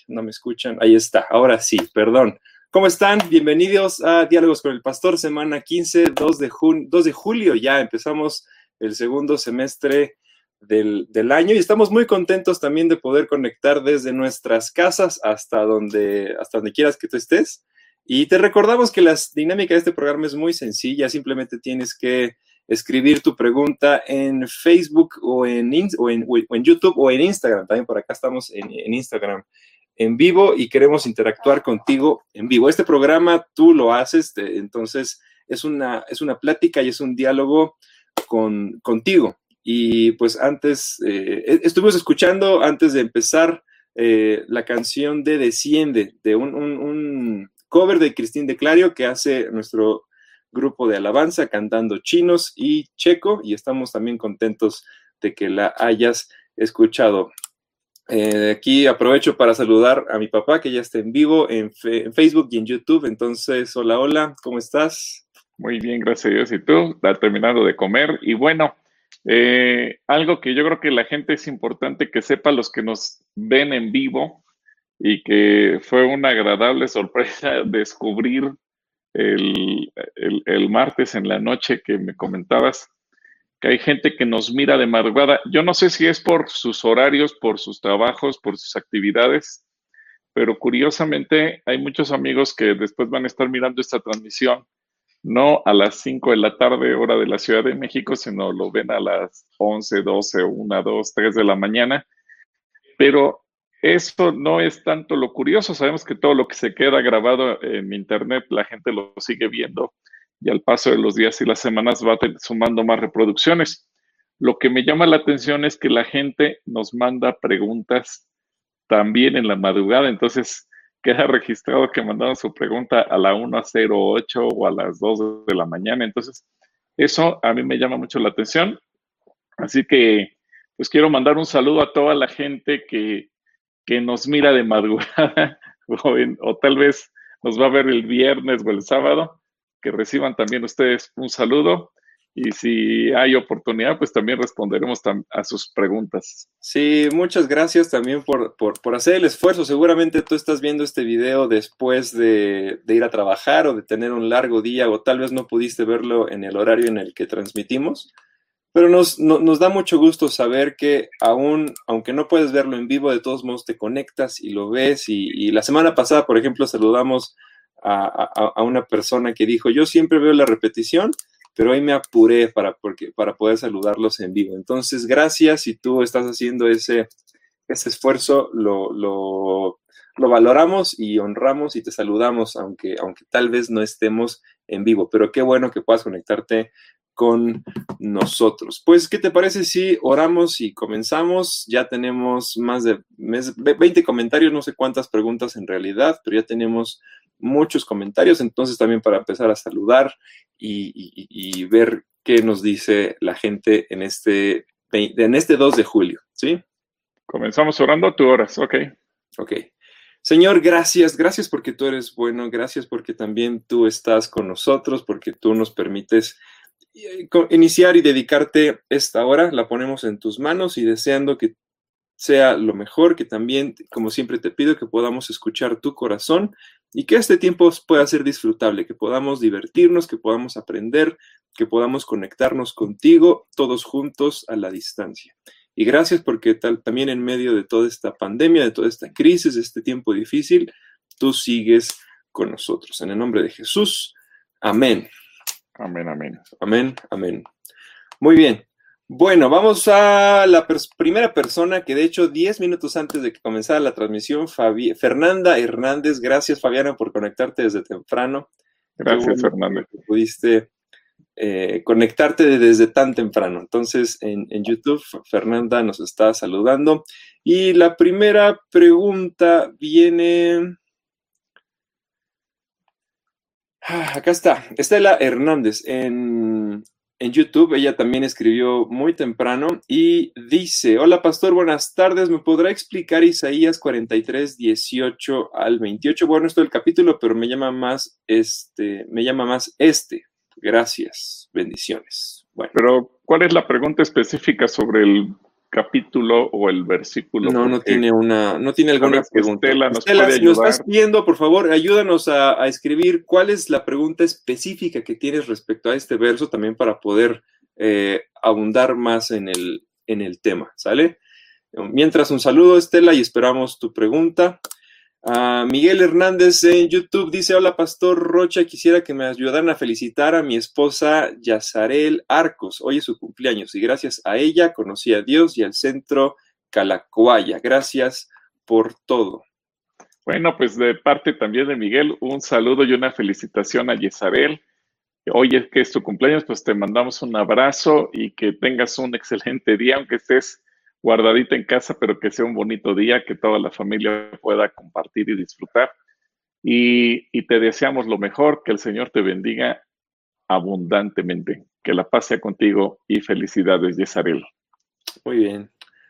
no me escuchan. Ahí está, ahora sí, perdón. ¿Cómo están? Bienvenidos a Diálogos con el Pastor, semana 15, 2 de julio. Ya empezamos el segundo semestre del año y estamos muy contentos también de poder conectar desde nuestras casas hasta donde quieras que tú estés. Y te recordamos que la dinámica de este programa es muy sencilla, simplemente tienes que escribir tu pregunta en Facebook o en YouTube o en Instagram. También por acá estamos en Instagram en vivo y queremos interactuar contigo en vivo. Este programa tú lo haces, entonces es una plática y es un diálogo contigo. Y pues antes, estuvimos escuchando antes de empezar la canción de Desciende, de un cover de Cristín de Clario que hace nuestro grupo de alabanza cantando Chinos y Checo, y estamos también contentos de que la hayas escuchado. Aquí aprovecho para saludar a mi papá que ya está en vivo en Facebook y en YouTube. Entonces, hola, ¿cómo estás? Muy bien, gracias a Dios. ¿Y tú? Está terminando de comer. Y bueno, algo que yo creo que la gente es importante que sepa, los que nos ven en vivo, y que fue una agradable sorpresa descubrir el martes en la noche que me comentabas, que hay gente que nos mira de madrugada. Yo no sé si es por sus horarios, por sus trabajos, por sus actividades, pero curiosamente hay muchos amigos que después van a estar mirando esta transmisión, no a las 5 de la tarde, hora de la Ciudad de México, sino lo ven a las 11, 12, 1, 2, 3 de la mañana. Pero eso no es tanto lo curioso. Sabemos que todo lo que se queda grabado en internet, la gente lo sigue viendo y al paso de los días y las semanas va sumando más reproducciones. Lo que me llama la atención es que la gente nos manda preguntas también en la madrugada. Entonces queda registrado que mandaron su pregunta a la 1:08 o a las 2 de la mañana. Entonces eso a mí me llama mucho la atención. Así que pues quiero mandar un saludo a toda la gente que nos mira de madrugada o tal vez nos va a ver el viernes o el sábado, que reciban también ustedes un saludo. Y si hay oportunidad, pues también responderemos a sus preguntas. Sí, muchas gracias también por hacer el esfuerzo. Seguramente tú estás viendo este video después de ir a trabajar o de tener un largo día, o tal vez no pudiste verlo en el horario en el que transmitimos. Pero nos da mucho gusto saber que aunque no puedes verlo en vivo, de todos modos te conectas y lo ves. Y la semana pasada, por ejemplo, saludamos a una persona que dijo, yo siempre veo la repetición, pero hoy me apuré para poder saludarlos en vivo. Entonces, gracias, si tú estás haciendo ese esfuerzo, lo valoramos y honramos y te saludamos, aunque tal vez no estemos en vivo. Pero qué bueno que puedas conectarte con nosotros. Pues, ¿qué te parece si oramos y comenzamos? Ya tenemos más de 20 comentarios, no sé cuántas preguntas en realidad, pero ya tenemos muchos comentarios, entonces también para empezar a saludar y ver qué nos dice la gente en este 2 de julio, ¿sí? Comenzamos orando, tú oras, ok. Ok. Señor, gracias porque tú eres bueno, gracias porque también tú estás con nosotros, porque tú nos permites iniciar y dedicarte esta hora. La ponemos en tus manos y deseando que sea lo mejor, que también, como siempre te pido, que podamos escuchar tu corazón y que este tiempo pueda ser disfrutable, que podamos divertirnos, que podamos aprender, que podamos conectarnos contigo todos juntos a la distancia. Y gracias porque también en medio de toda esta pandemia, de toda esta crisis, de este tiempo difícil, tú sigues con nosotros. En el nombre de Jesús, amén. Amén, amén. Amén, amén. Muy bien. Bueno, vamos a la primera persona que de hecho 10 minutos antes de que comenzara la transmisión, Fernanda Hernández. Gracias, Fabiana, por conectarte desde temprano. Gracias, Fernanda. Pudiste conectarte desde tan temprano. Entonces, en YouTube, Fernanda nos está saludando. Y la primera pregunta viene... acá está, Estela Hernández en YouTube. Ella también escribió muy temprano y dice, hola pastor, buenas tardes, ¿me podrá explicar Isaías 43, 18 al 28? Bueno, esto es el capítulo, pero me llama más este. Gracias, bendiciones. Bueno. Pero, ¿cuál es la pregunta específica sobre el capítulo o el versículo. No tiene alguna pregunta. Estela nos Estela, puede si nos ayudar. estás viendo, por favor, ayúdanos a escribir cuál es la pregunta específica que tienes respecto a este verso, también para poder abundar más en el tema, ¿sale? Mientras, un saludo, Estela, y esperamos tu pregunta. Miguel Hernández en YouTube dice: hola, Pastor Rocha, quisiera que me ayudaran a felicitar a mi esposa Yazarel Arcos. Hoy es su cumpleaños y gracias a ella conocí a Dios y al centro Calacoaya. Gracias por todo. Bueno, pues de parte también de Miguel, un saludo y una felicitación a Yazarel. Hoy es que es tu cumpleaños, pues te mandamos un abrazo y que tengas un excelente día, aunque estés guardadita en casa, pero que sea un bonito día, que toda la familia pueda compartir y disfrutar. Y te deseamos lo mejor, que el Señor te bendiga abundantemente, que la paz sea contigo y felicidades, Yazarel. Muy bien.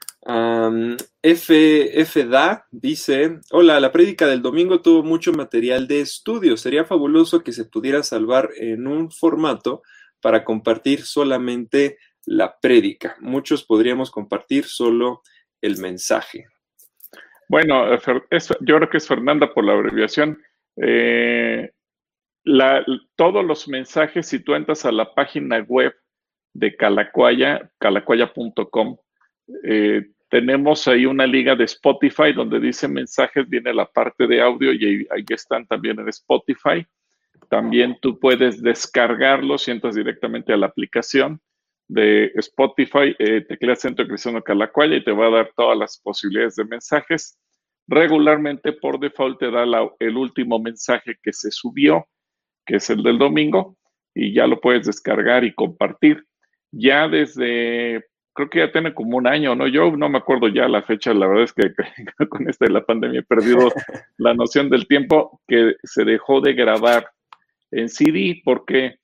Da dice: hola, la prédica del domingo tuvo mucho material de estudio. Sería fabuloso que se pudiera salvar en un formato para compartir solamente la prédica. Muchos podríamos compartir solo el mensaje. Bueno, yo creo que es Fernanda por la abreviación. Todos los mensajes, si tú entras a la página web de Calacoaya, calacoaya.com, tenemos ahí una liga de Spotify donde dice mensajes, viene la parte de audio y ahí están también en Spotify. También tú puedes descargarlos y entras directamente a la aplicación de Spotify, tecleas Centro Cristiano Calacoaya y te va a dar todas las posibilidades de mensajes. Regularmente por default te da el último mensaje que se subió, que es el del domingo, y ya lo puedes descargar y compartir. Ya creo que ya tiene como un año, ¿no? Yo no me acuerdo ya la fecha, la verdad es que con esta de la pandemia he perdido la noción del tiempo, que se dejó de grabar en CD porque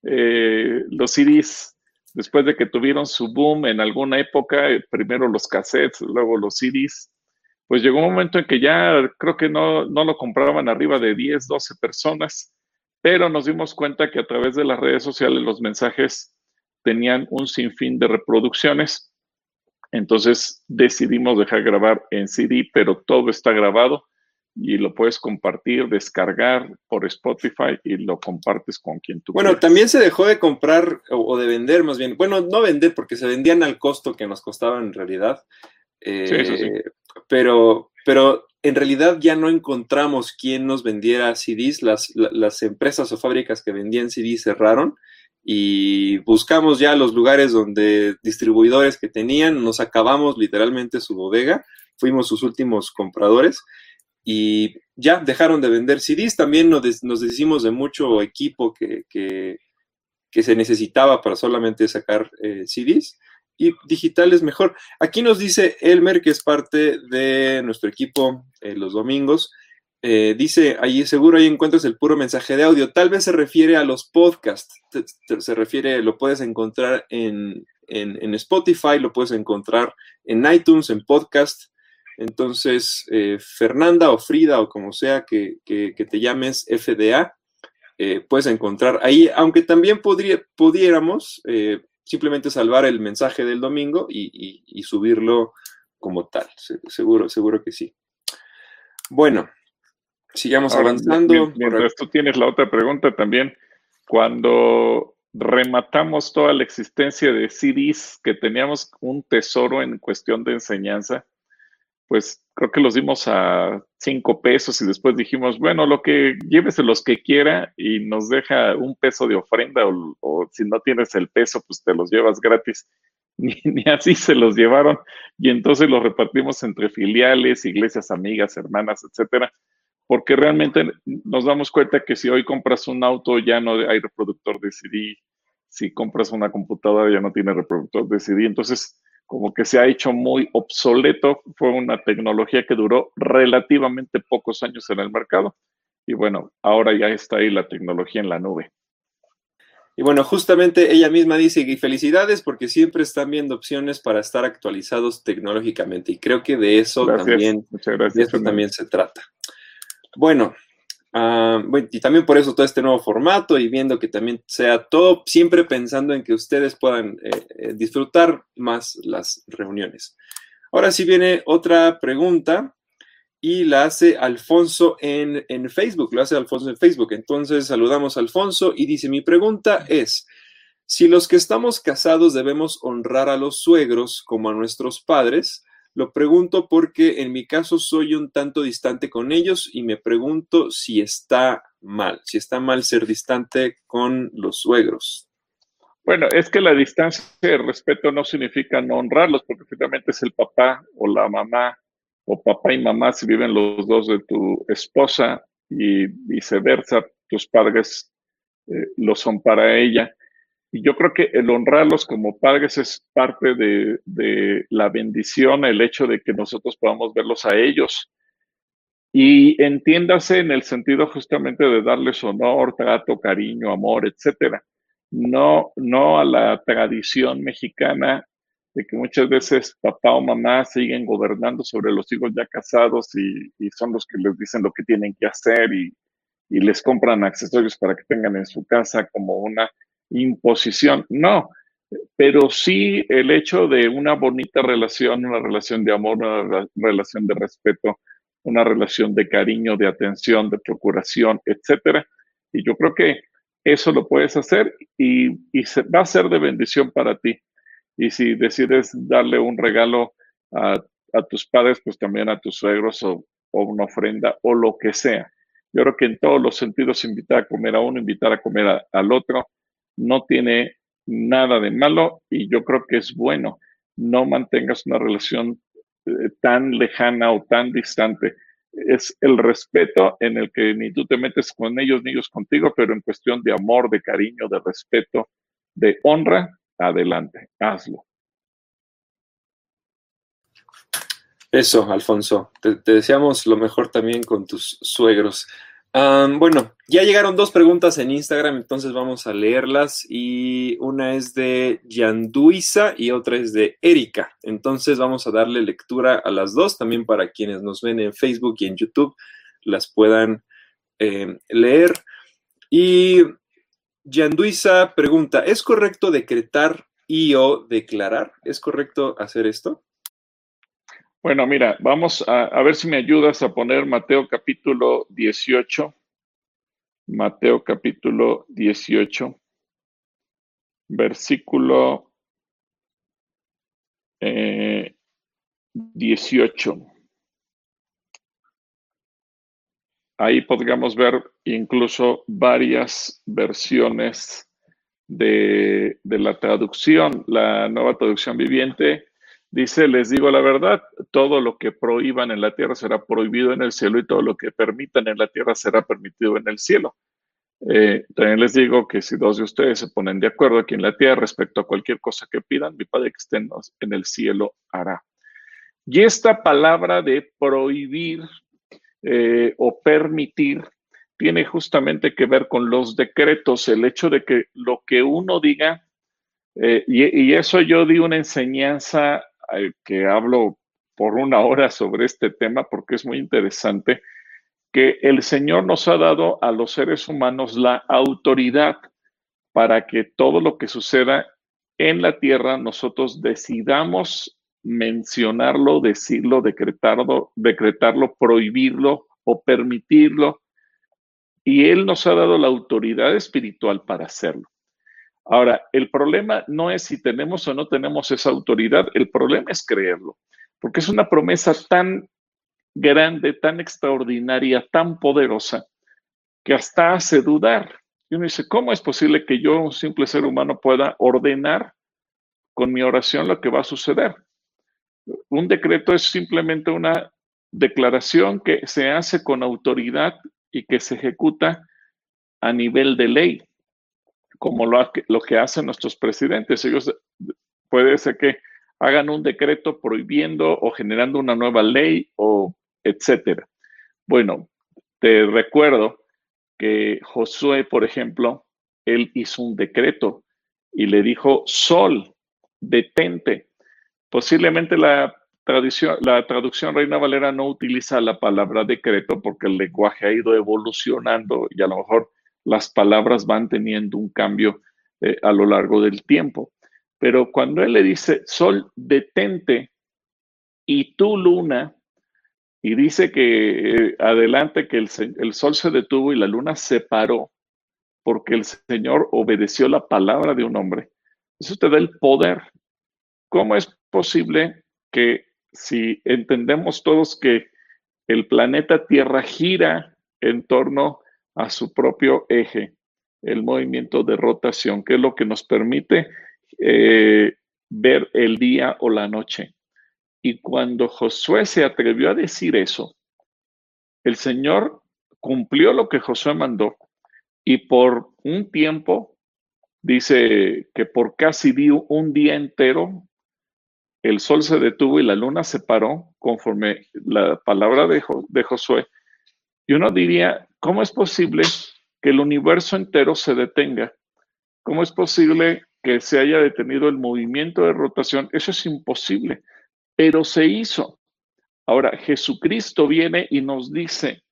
los CDs, después de que tuvieron su boom en alguna época, primero los cassettes, luego los CDs, pues llegó un momento en que ya creo que no lo compraban arriba de 10, 12 personas, pero nos dimos cuenta que a través de las redes sociales los mensajes tenían un sinfín de reproducciones. Entonces decidimos dejar grabar en CD, pero todo está grabado y lo puedes compartir, descargar por Spotify y lo compartes con quien tú quieras. También se dejó de comprar o de vender más bien. Bueno, no vender porque se vendían al costo que nos costaban en realidad. Sí, eso sí. Pero en realidad ya no encontramos quién nos vendiera CDs. Las empresas o fábricas que vendían CDs cerraron y buscamos ya los lugares donde distribuidores que tenían, nos acabamos literalmente su bodega, fuimos sus últimos compradores y ya dejaron de vender CDs. También nos deshicimos de mucho equipo que se necesitaba para solamente sacar CDs. Y digital es mejor. Aquí nos dice Elmer, que es parte de nuestro equipo los domingos. Dice, seguro ahí encuentras el puro mensaje de audio. Tal vez se refiere a los podcasts. Lo puedes encontrar en Spotify, lo puedes encontrar en iTunes, en podcast. Entonces, Fernanda o Frida o como sea que te llames FDA, puedes encontrar ahí, aunque también pudiéramos simplemente salvar el mensaje del domingo y subirlo como tal. Seguro que sí. Bueno, sigamos avanzando. Mientras tú tienes la otra pregunta también, cuando rematamos toda la existencia de CDs, que teníamos un tesoro en cuestión de enseñanza, pues creo que los dimos a 5 pesos y después dijimos, bueno, llévese los que quiera y nos deja un peso de ofrenda o si no tienes el peso, pues te los llevas gratis. Ni así se los llevaron y entonces los repartimos entre filiales, iglesias amigas, hermanas, etcétera, porque realmente nos damos cuenta que si hoy compras un auto ya no hay reproductor de CD, si compras una computadora ya no tiene reproductor de CD, entonces como que se ha hecho muy obsoleto. Fue una tecnología que duró relativamente pocos años en el mercado y bueno, ahora ya está ahí la tecnología en la nube. Y bueno, justamente ella misma dice, y felicidades porque siempre están viendo opciones para estar actualizados tecnológicamente y creo que de eso Gracias. también, Muchas gracias, también se trata. Bueno, Bueno, y también por eso todo este nuevo formato y viendo que también sea todo siempre pensando en que ustedes puedan disfrutar más las reuniones. Ahora sí viene otra pregunta y la hace Alfonso en Facebook, lo hace Alfonso en Facebook. Entonces saludamos a Alfonso y dice, mi pregunta es, si los que estamos casados debemos honrar a los suegros como a nuestros padres, lo pregunto porque en mi caso soy un tanto distante con ellos y me pregunto si está mal ser distante con los suegros. Bueno, es que la distancia de respeto no significa no honrarlos, porque finalmente es el papá o la mamá, o papá y mamá si viven los dos de tu esposa y viceversa, tus padres lo son para ella. Y yo creo que el honrarlos como padres es parte de la bendición, el hecho de que nosotros podamos verlos a ellos. Y entiéndase en el sentido justamente de darles honor, trato, cariño, amor, etcétera. No, no a la tradición mexicana de que muchas veces papá o mamá siguen gobernando sobre los hijos ya casados y son los que les dicen lo que tienen que hacer y les compran accesorios para que tengan en su casa como una imposición. No, pero sí el hecho de una bonita relación, una relación de amor, una relación de respeto, una relación de cariño, de atención, de procuración, etcétera. Y yo creo que eso lo puedes hacer y va a ser de bendición para ti. Y si decides darle un regalo a tus padres, pues también a tus suegros o una ofrenda o lo que sea. Yo creo que en todos los sentidos invitar a comer a uno, invitar a comer al otro, no tiene nada de malo y yo creo que es bueno. No mantengas una relación tan lejana o tan distante. Es el respeto en el que ni tú te metes con ellos ni ellos contigo, pero en cuestión de amor, de cariño, de respeto, de honra, adelante, hazlo. Eso, Alfonso. Te deseamos lo mejor también con tus suegros. Bueno, ya llegaron dos preguntas en Instagram, entonces vamos a leerlas. Y una es de Yanduisa y otra es de Erika. Entonces vamos a darle lectura a las dos, también para quienes nos ven en Facebook y en YouTube las puedan leer. Y Yanduisa pregunta, ¿es correcto decretar y o declarar? ¿Es correcto hacer esto? Bueno, mira, vamos a ver si me ayudas a poner Mateo capítulo 18. Mateo capítulo 18, versículo 18. Ahí podríamos ver incluso varias versiones de la traducción. La nueva traducción viviente dice, les digo la verdad, todo lo que prohíban en la tierra será prohibido en el cielo y todo lo que permitan en la tierra será permitido en el cielo. También les digo que si dos de ustedes se ponen de acuerdo aquí en la tierra respecto a cualquier cosa que pidan, mi Padre que esté en el cielo hará. Y esta palabra de prohibir o permitir tiene justamente que ver con los decretos, el hecho de que lo que uno diga, y eso yo di una enseñanza que hablo por una hora sobre este tema porque es muy interesante, que el Señor nos ha dado a los seres humanos la autoridad para que todo lo que suceda en la tierra nosotros decidamos mencionarlo, decirlo, decretarlo, prohibirlo o permitirlo. Y Él nos ha dado la autoridad espiritual para hacerlo. Ahora, el problema no es si tenemos o no tenemos esa autoridad, el problema es creerlo, porque es una promesa tan grande, tan extraordinaria, tan poderosa, que hasta hace dudar. Y uno dice, ¿cómo es posible que yo, un simple ser humano, pueda ordenar con mi oración lo que va a suceder? Un decreto es simplemente una declaración que se hace con autoridad y que se ejecuta a nivel de ley, como lo que hacen nuestros presidentes. Ellos puede ser que hagan un decreto prohibiendo o generando una nueva ley o etcétera. Bueno, te recuerdo que Josué, por ejemplo, él hizo un decreto y le dijo, Sol, detente. Posiblemente la la traducción Reina Valera no utiliza la palabra decreto porque el lenguaje ha ido evolucionando y a lo mejor las palabras van teniendo un cambio a lo largo del tiempo. Pero cuando él le dice, sol, detente, y tú, luna, y dice que adelante que el sol se detuvo y la luna se paró porque el Señor obedeció la palabra de un hombre. Eso te da el poder. ¿Cómo es posible que si entendemos todos que el planeta Tierra gira en torno a su propio eje, el movimiento de rotación, que es lo que nos permite ver el día o la noche? Y cuando Josué se atrevió a decir eso, el Señor cumplió lo que Josué mandó y por un tiempo, dice que por casi un día entero, el sol se detuvo y la luna se paró conforme la palabra de Josué. Y uno diría, ¿cómo es posible que el universo entero se detenga? ¿Cómo es posible que se haya detenido el movimiento de rotación? Eso es imposible, pero se hizo. Ahora, Jesucristo viene y nos dice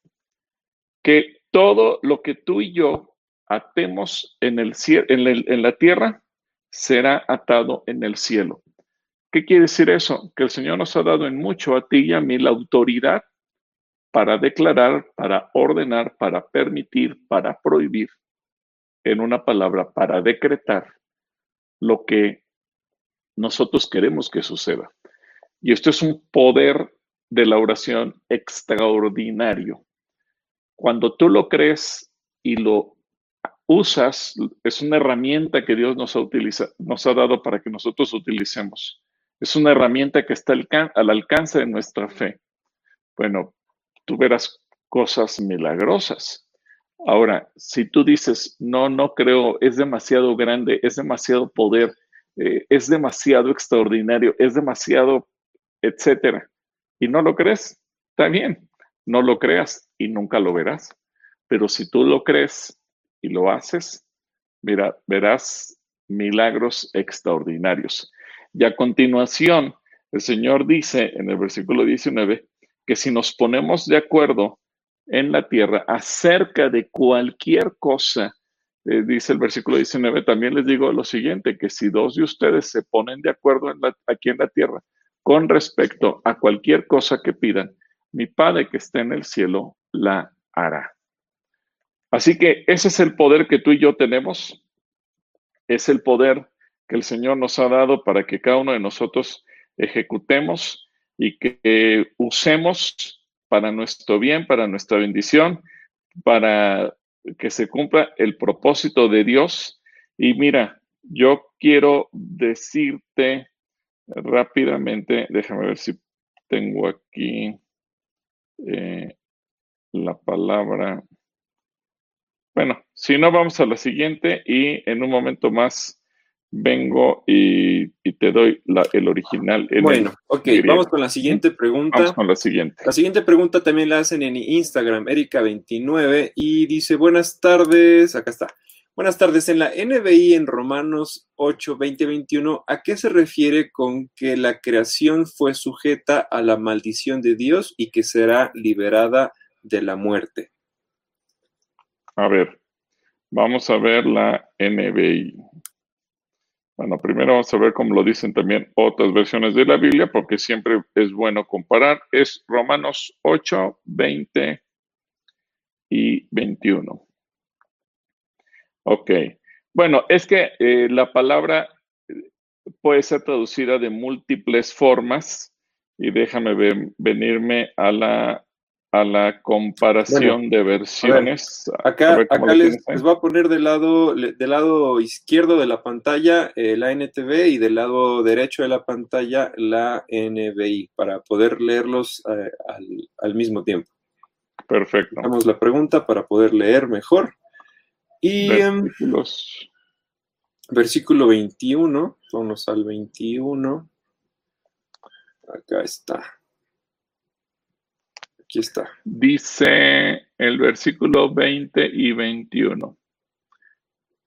que todo lo que tú y yo atemos en la tierra será atado en el cielo. ¿Qué quiere decir eso? Que el Señor nos ha dado en mucho a ti y a mí la autoridad para declarar, para ordenar, para permitir, para prohibir, en una palabra, para decretar lo que nosotros queremos que suceda. Y esto es un poder de la oración extraordinario. Cuando tú lo crees y lo usas, es una herramienta que Dios nos ha dado para que nosotros utilicemos. Es una herramienta que está al alcance de nuestra fe. Bueno, tú verás cosas milagrosas. Ahora, si tú dices, no, no creo, es demasiado grande, es demasiado poder, es demasiado extraordinario, es demasiado, etcétera, y no lo crees, está bien, no lo creas y nunca lo verás. Pero si tú lo crees y lo haces, mira, verás milagros extraordinarios. Y a continuación, el Señor dice en el versículo 19 que si nos ponemos de acuerdo en la tierra acerca de cualquier cosa, dice el versículo 19, también les digo lo siguiente, que si dos de ustedes se ponen de acuerdo aquí en la tierra con respecto a cualquier cosa que pidan, mi Padre que está en el cielo la hará. Así que ese es el poder que tú y yo tenemos, es el poder que el Señor nos ha dado para que cada uno de nosotros ejecutemos y que usemos para nuestro bien, para nuestra bendición, para que se cumpla el propósito de Dios. Y mira, yo quiero decirte rápidamente, déjame ver si tengo aquí la palabra. Bueno, si no, vamos a la siguiente y en un momento más vengo y te doy el original en Bueno, ok, griego. vamos con la siguiente pregunta. Vamos con la siguiente. La siguiente pregunta también la hacen en Instagram, Erika29, y dice, buenas tardes, acá está. Buenas tardes, en la NBI en Romanos 8, 20, 21, ¿a qué se refiere con que la creación fue sujeta a la maldición de Dios y que será liberada de la muerte? A ver, vamos a ver la NBI. Bueno, primero vamos a ver cómo lo dicen también otras versiones de la Biblia, porque siempre es bueno comparar. Es Romanos 8, 20 y 21. Ok. Bueno, es que la palabra puede ser traducida de múltiples formas y déjame venirme a la comparación de versiones. Acá les voy a poner del lado izquierdo de la pantalla la NTV y del lado derecho de la pantalla la NBI para poder leerlos al mismo tiempo. Perfecto. Damos la pregunta para poder leer mejor. Y versículo 21, vamos al 21. Acá está. Aquí está. Dice el versículo 20 y 21.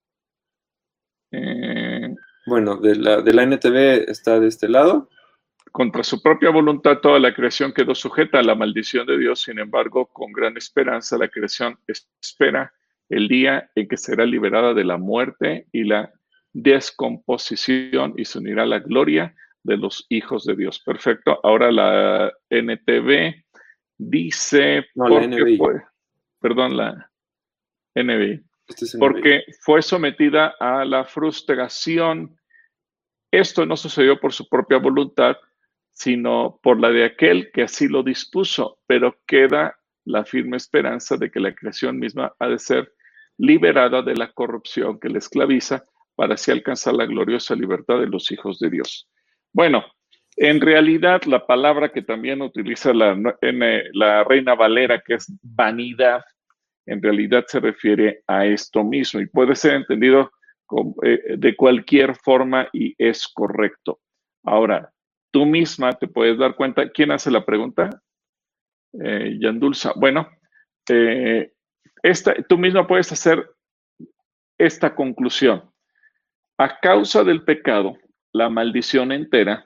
Bueno, de la NTV está de este lado. Contra su propia voluntad, toda la creación quedó sujeta a la maldición de Dios. Sin embargo, con gran esperanza, la creación espera el día en que será liberada de la muerte y la descomposición y se unirá a la gloria de los hijos de Dios. Perfecto. Ahora la NTV dice, No, la NBI. La NBI, Este es NBI. porque fue sometida a la frustración. Esto no sucedió por su propia voluntad, sino por la de aquel que así lo dispuso, pero queda la firme esperanza de que la creación misma ha de ser liberada de la corrupción que la esclaviza para así alcanzar la gloriosa libertad de los hijos de Dios. Bueno, en realidad la palabra que también utiliza la Reina Valera, que es vanidad, en realidad se refiere a esto mismo y puede ser entendido de cualquier forma y es correcto. Ahora, tú misma te puedes dar cuenta. ¿Quién hace la pregunta? Yandulsa. Bueno, tú misma puedes hacer esta conclusión. A causa del pecado, la maldición entera,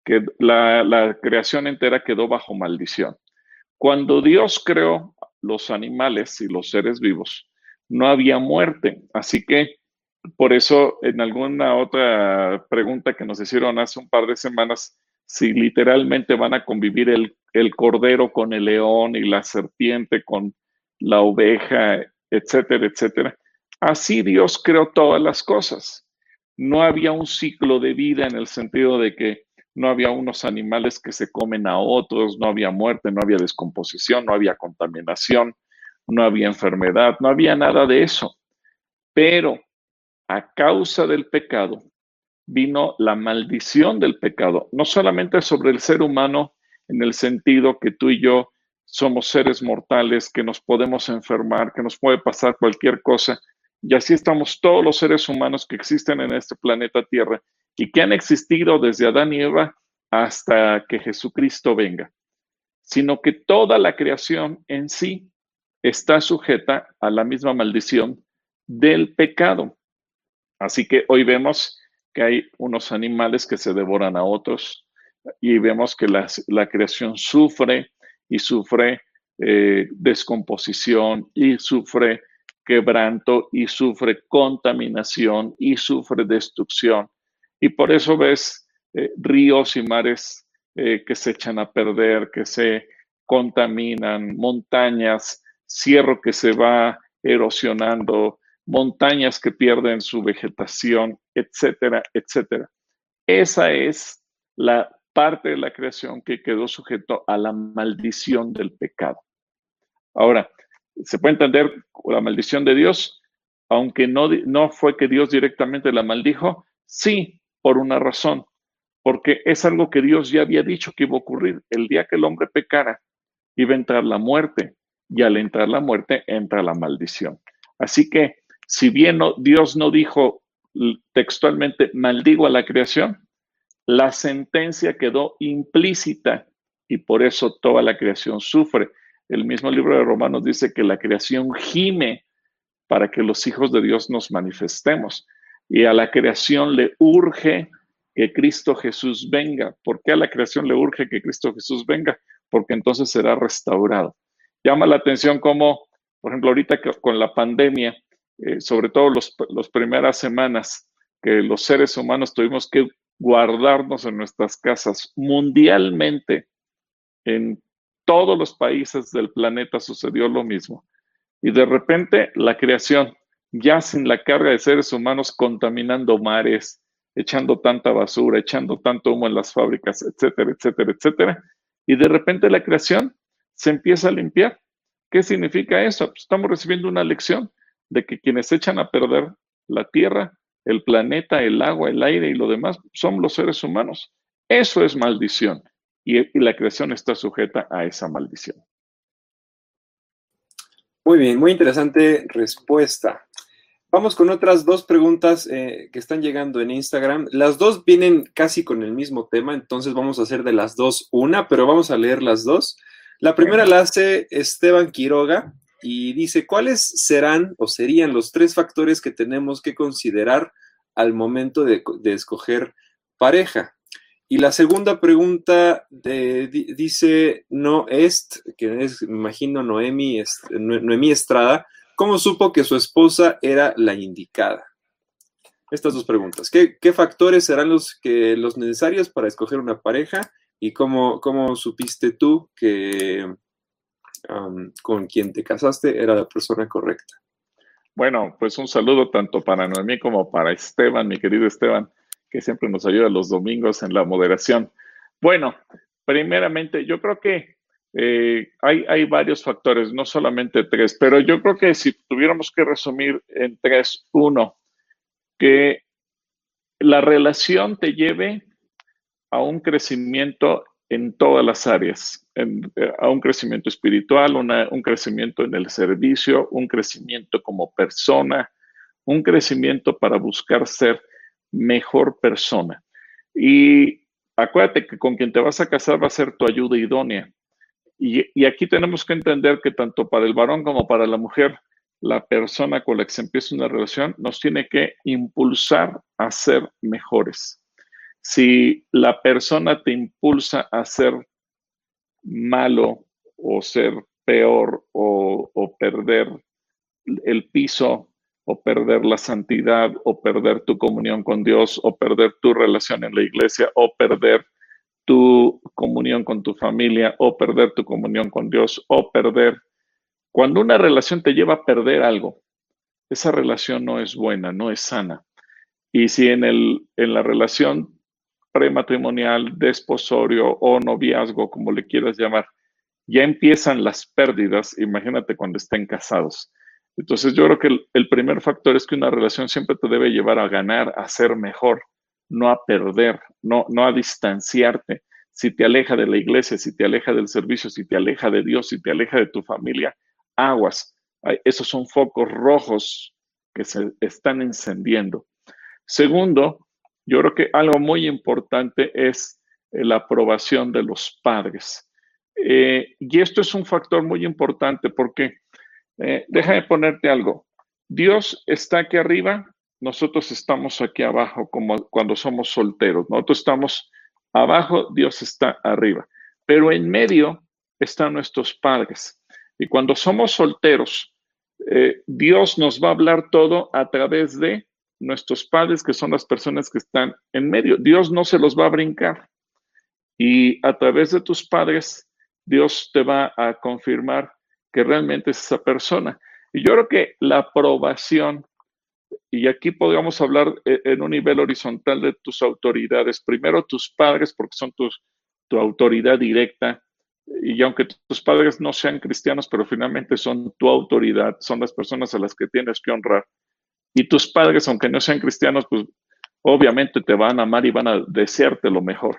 la creación entera quedó bajo maldición. Cuando Dios creó los animales y los seres vivos, no había muerte. Así que por eso, en alguna otra pregunta que nos hicieron hace un par de semanas, si literalmente van a convivir el cordero con el león y la serpiente con la oveja, etcétera, etcétera. Así Dios creó todas las cosas. No había un ciclo de vida en el sentido de que no había unos animales que se comen a otros, no había muerte, no había descomposición, no había contaminación, no había enfermedad, no había nada de eso. Pero a causa del pecado vino la maldición del pecado, no solamente sobre el ser humano en el sentido que tú y yo somos seres mortales, que nos podemos enfermar, que nos puede pasar cualquier cosa, y así estamos todos los seres humanos que existen en este planeta Tierra y que han existido desde Adán y Eva hasta que Jesucristo venga, sino que toda la creación en sí está sujeta a la misma maldición del pecado. Así que hoy vemos que hay unos animales que se devoran a otros y vemos que la creación sufre y sufre descomposición y sufre quebranto y sufre contaminación y sufre destrucción. Y por eso ves ríos y mares que se echan a perder, que se contaminan, montañas, cerro que se va erosionando, montañas que pierden su vegetación, etcétera, etcétera. Esa es la parte de la creación que quedó sujeto a la maldición del pecado. Ahora, se puede entender la maldición de Dios, aunque no fue que Dios directamente la maldijo, sí, por una razón, porque es algo que Dios ya había dicho que iba a ocurrir. El día que el hombre pecara, iba a entrar la muerte, y al entrar la muerte, entra la maldición. Así que, si bien Dios no dijo textualmente, maldigo a la creación, la sentencia quedó implícita y por eso toda la creación sufre. El mismo libro de Romanos dice que la creación gime para que los hijos de Dios nos manifestemos. Y a la creación le urge que Cristo Jesús venga. ¿Por qué a la creación le urge que Cristo Jesús venga? Porque entonces será restaurado. Llama la atención cómo, por ejemplo, ahorita con la pandemia, sobre todo las primeras semanas, que los seres humanos tuvimos que guardarnos en nuestras casas mundialmente, en todos los países del planeta sucedió lo mismo. Y de repente la creación, ya sin la carga de seres humanos contaminando mares, echando tanta basura, echando tanto humo en las fábricas, etcétera, etcétera, etcétera. Y de repente la creación se empieza a limpiar. ¿Qué significa eso? Pues estamos recibiendo una lección de que quienes echan a perder la tierra, el planeta, el agua, el aire y lo demás, son los seres humanos. Eso es maldición. Y la creación está sujeta a esa maldición. Muy bien, muy interesante respuesta. Vamos con otras dos preguntas que están llegando en Instagram. Las dos vienen casi con el mismo tema, entonces vamos a hacer de las dos una, pero vamos a leer las dos. La primera la hace Esteban Quiroga y dice, ¿cuáles serán o serían los 3 factores que tenemos que considerar al momento de escoger pareja? Y la segunda pregunta dice no est, que es, me imagino, Noemí Estrada, ¿cómo supo que su esposa era la indicada? Estas dos preguntas. ¿Qué factores serán los necesarios para escoger una pareja? ¿Y cómo supiste tú que con quien te casaste era la persona correcta? Bueno, pues un saludo tanto para Noemí como para Esteban, mi querido Esteban, que siempre nos ayuda los domingos en la moderación. Bueno, primeramente, yo creo que hay varios factores, no solamente tres, pero yo creo que si tuviéramos que resumir en tres, uno, que la relación te lleve a un crecimiento en todas las áreas, a un crecimiento espiritual, un crecimiento en el servicio, un crecimiento como persona, un crecimiento para buscar ser mejor persona. Y acuérdate que con quien te vas a casar va a ser tu ayuda idónea. Y aquí tenemos que entender que tanto para el varón como para la mujer, la persona con la que se empieza una relación nos tiene que impulsar a ser mejores. Si la persona te impulsa a ser malo o ser peor o perder el piso o perder la santidad o perder tu comunión con Dios o perder tu relación en la iglesia o perder tu comunión con tu familia o perder tu comunión con Dios o perder. Cuando una relación te lleva a perder algo, esa relación no es buena, no es sana. Y si en la relación prematrimonial, desposorio o noviazgo, como le quieras llamar, ya empiezan las pérdidas, imagínate cuando estén casados. Entonces yo creo que el primer factor es que una relación siempre te debe llevar a ganar, a ser mejor, no a perder, no a distanciarte. Si te aleja de la iglesia, si te aleja del servicio, si te aleja de Dios, si te aleja de tu familia, aguas. Esos son focos rojos que se están encendiendo. Segundo, yo creo que algo muy importante es la aprobación de los padres. Y esto es un factor muy importante porque, déjame ponerte algo, Dios está aquí arriba, nosotros estamos aquí abajo, como cuando somos solteros, nosotros estamos abajo, Dios está arriba, pero en medio están nuestros padres. Y cuando somos solteros, Dios nos va a hablar todo a través de nuestros padres, que son las personas que están en medio. Dios no se los va a brincar. Y a través de tus padres, Dios te va a confirmar que realmente es esa persona. Y yo creo que la aprobación, y aquí podríamos hablar en un nivel horizontal de tus autoridades, primero tus padres, porque son tu autoridad directa, y aunque tus padres no sean cristianos, pero finalmente son tu autoridad, son las personas a las que tienes que honrar. Y tus padres, aunque no sean cristianos, pues obviamente te van a amar y van a desearte lo mejor.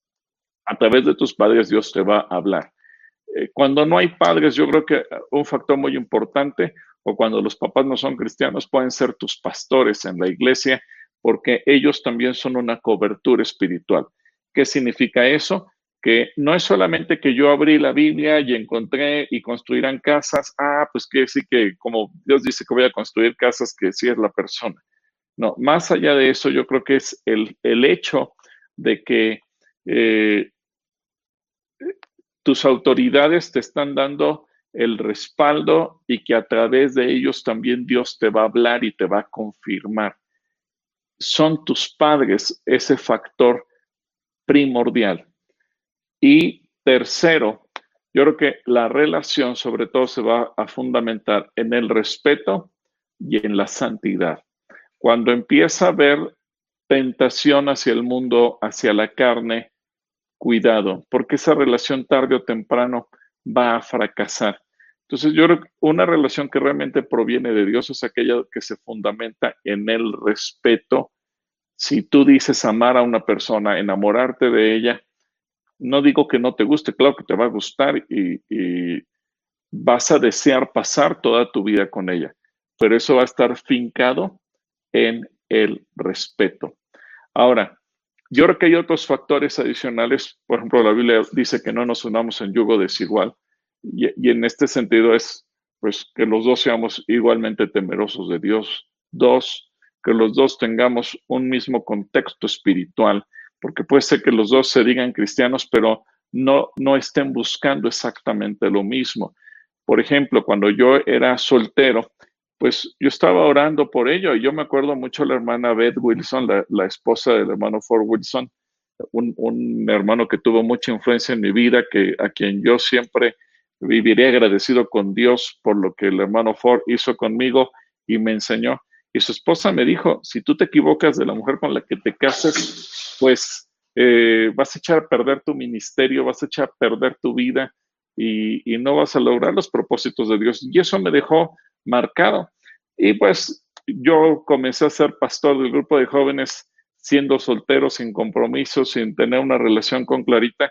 A través de tus padres Dios te va a hablar. Cuando no hay padres, yo creo que un factor muy importante, o cuando los papás no son cristianos, pueden ser tus pastores en la iglesia, porque ellos también son una cobertura espiritual. ¿Qué significa eso? Que no es solamente que yo abrí la Biblia y encontré y construirán casas, pues quiere decir que como Dios dice que voy a construir casas, que sí es la persona. No, más allá de eso, yo creo que es el hecho de que tus autoridades te están dando el respaldo y que a través de ellos también Dios te va a hablar y te va a confirmar. Son tus padres ese factor primordial. Y tercero, yo creo que la relación sobre todo se va a fundamentar en el respeto y en la santidad. Cuando empieza a haber tentación hacia el mundo, hacia la carne, cuidado, porque esa relación tarde o temprano va a fracasar. Entonces yo creo que una relación que realmente proviene de Dios es aquella que se fundamenta en el respeto. Si tú dices amar a una persona, enamorarte de ella, no digo que no te guste, claro que te va a gustar y vas a desear pasar toda tu vida con ella, pero eso va a estar fincado en el respeto. Ahora, yo creo que hay otros factores adicionales. Por ejemplo, la Biblia dice que no nos unamos en yugo desigual. Y en este sentido es, pues, que los dos seamos igualmente temerosos de Dios. Dos, que los dos tengamos un mismo contexto espiritual. porque puede ser que los dos se digan cristianos, pero no estén buscando exactamente lo mismo. Por ejemplo, cuando yo era soltero, pues yo estaba orando por ello. Y yo me acuerdo mucho de la hermana Beth Wilson, la esposa del hermano Ford Wilson, un hermano que tuvo mucha influencia en mi vida, a quien yo siempre viviré agradecido con Dios por lo que el hermano Ford hizo conmigo y me enseñó. Y su esposa me dijo, si tú te equivocas de la mujer con la que te cases, pues vas a echar a perder tu ministerio, vas a echar a perder tu vida y no vas a lograr los propósitos de Dios. Y eso me dejó marcado. Y pues yo comencé a ser pastor del grupo de jóvenes siendo soltero, sin compromiso, sin tener una relación con Clarita.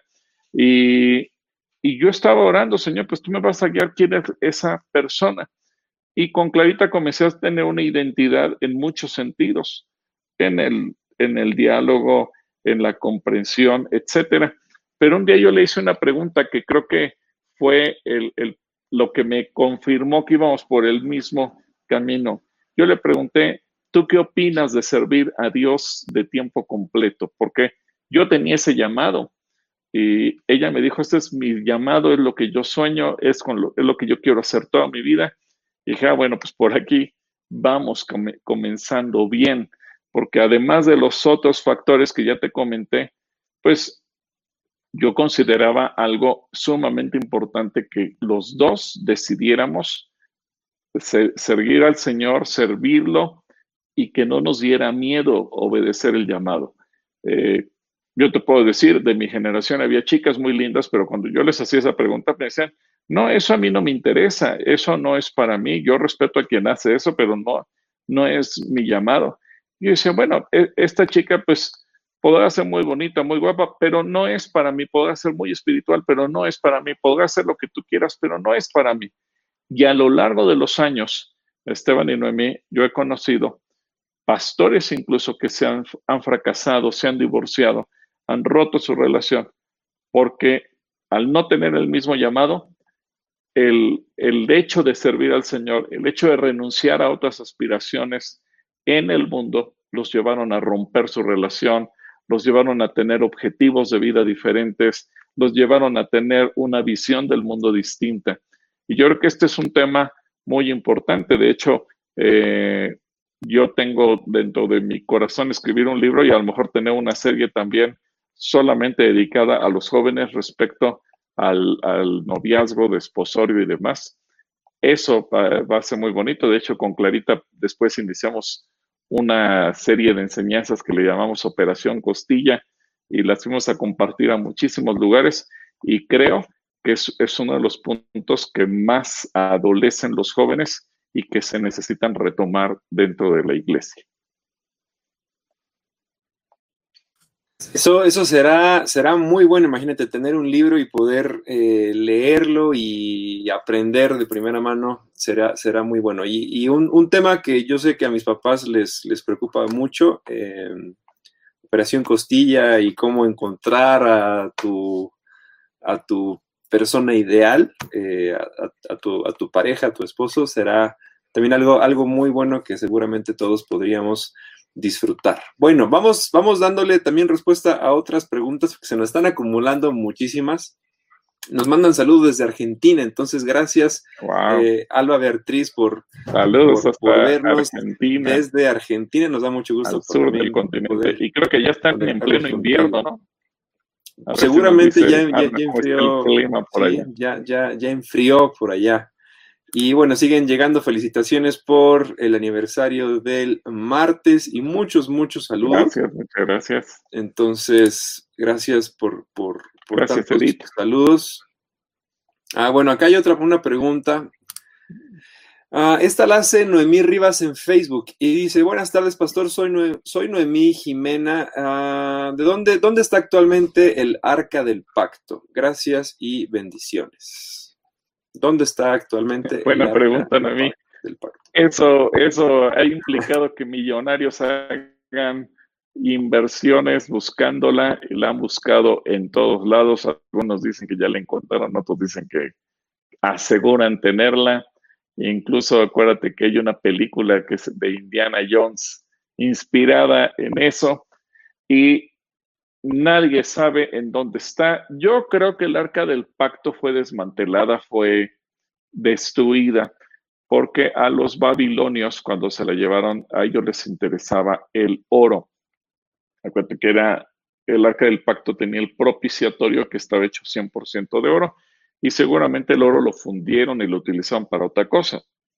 Y yo estaba orando, Señor, pues tú me vas a guiar quién es esa persona. Y con Clarita comencé a tener una identidad en muchos sentidos, en el diálogo, en la comprensión, etcétera. Pero un día yo le hice una pregunta que creo que fue lo que me confirmó que íbamos por el mismo camino. Yo le pregunté, ¿tú qué opinas de servir a Dios de tiempo completo? Porque yo tenía ese llamado y ella me dijo, este es mi llamado, es lo que yo sueño, es lo que yo quiero hacer toda mi vida. Y dije, bueno, pues por aquí vamos comenzando bien, porque además de los otros factores que ya te comenté, pues yo consideraba algo sumamente importante que los dos decidiéramos seguir al Señor, servirlo y que no nos diera miedo obedecer el llamado. Eh, yo te puedo decir, de mi generación había chicas muy lindas, pero cuando yo les hacía esa pregunta me decían, no, eso a mí no me interesa, eso no es para mí, yo respeto a quien hace eso, pero no es mi llamado. Y yo decía, bueno, esta chica pues podrá ser muy bonita, muy guapa, pero no es para mí, podrá ser muy espiritual, pero no es para mí, podrá hacer lo que tú quieras, pero no es para mí. Y a lo largo de los años, Esteban y Noemí, yo he conocido pastores incluso que han fracasado, se han divorciado, han roto su relación, porque al no tener el mismo llamado, el hecho de servir al Señor, el hecho de renunciar a otras aspiraciones en el mundo, los llevaron a romper su relación, los llevaron a tener objetivos de vida diferentes, los llevaron a tener una visión del mundo distinta. Y yo creo que este es un tema muy importante. De hecho, yo tengo dentro de mi corazón escribir un libro y a lo mejor tener una serie también solamente dedicada a los jóvenes respecto al noviazgo, desposorio y demás. Eso va a ser muy bonito. De hecho, con Clarita después iniciamos una serie de enseñanzas que le llamamos Operación Costilla y las fuimos a compartir a muchísimos lugares y creo que es uno de los puntos que más adolecen los jóvenes y que se necesitan retomar dentro de la iglesia. Eso será muy bueno, imagínate, tener un libro y poder leerlo y aprender de primera mano, será muy bueno. Y un tema que yo sé que a mis papás les preocupa mucho, Operación Costilla y cómo encontrar a tu persona ideal, a tu pareja, a tu esposo, será también algo muy bueno que seguramente todos podríamos disfrutar. Bueno, vamos dándole también respuesta a otras preguntas porque se nos están acumulando muchísimas. Nos mandan saludos desde Argentina, entonces gracias, Wow. Alba Beatriz por vernos Argentina, desde Argentina. Nos da mucho gusto al sur del continente. Y creo que ya están en pleno invierno, ¿no? Seguramente si ya enfrió. Sí, ya enfrió por allá. Y bueno, siguen llegando felicitaciones por el aniversario del martes y muchos saludos. Gracias, muchas gracias. Entonces, gracias por gracias, tantos Edith. saludos. Bueno, acá hay una pregunta. Esta la hace Noemí Rivas en Facebook y dice, buenas tardes, pastor, soy Noemí Jimena. ¿De dónde está actualmente el Arca del Pacto? Gracias y bendiciones. ¿Dónde está actualmente Buena pregunta, Noemí. del Pacto? Eso ha implicado que millonarios hagan inversiones buscándola y la han buscado en todos lados. Algunos dicen que ya la encontraron, otros dicen que aseguran tenerla. Incluso acuérdate que hay una película que es de Indiana Jones inspirada en eso. Y nadie sabe en dónde está. Yo creo que el arca del pacto fue desmantelada, fue destruida, porque a los babilonios, cuando se la llevaron, a ellos les interesaba el oro. Acuérdate que era el arca del pacto, tenía el propiciatorio que estaba hecho 100% de oro, y seguramente el oro lo fundieron y lo utilizaron para otra cosa.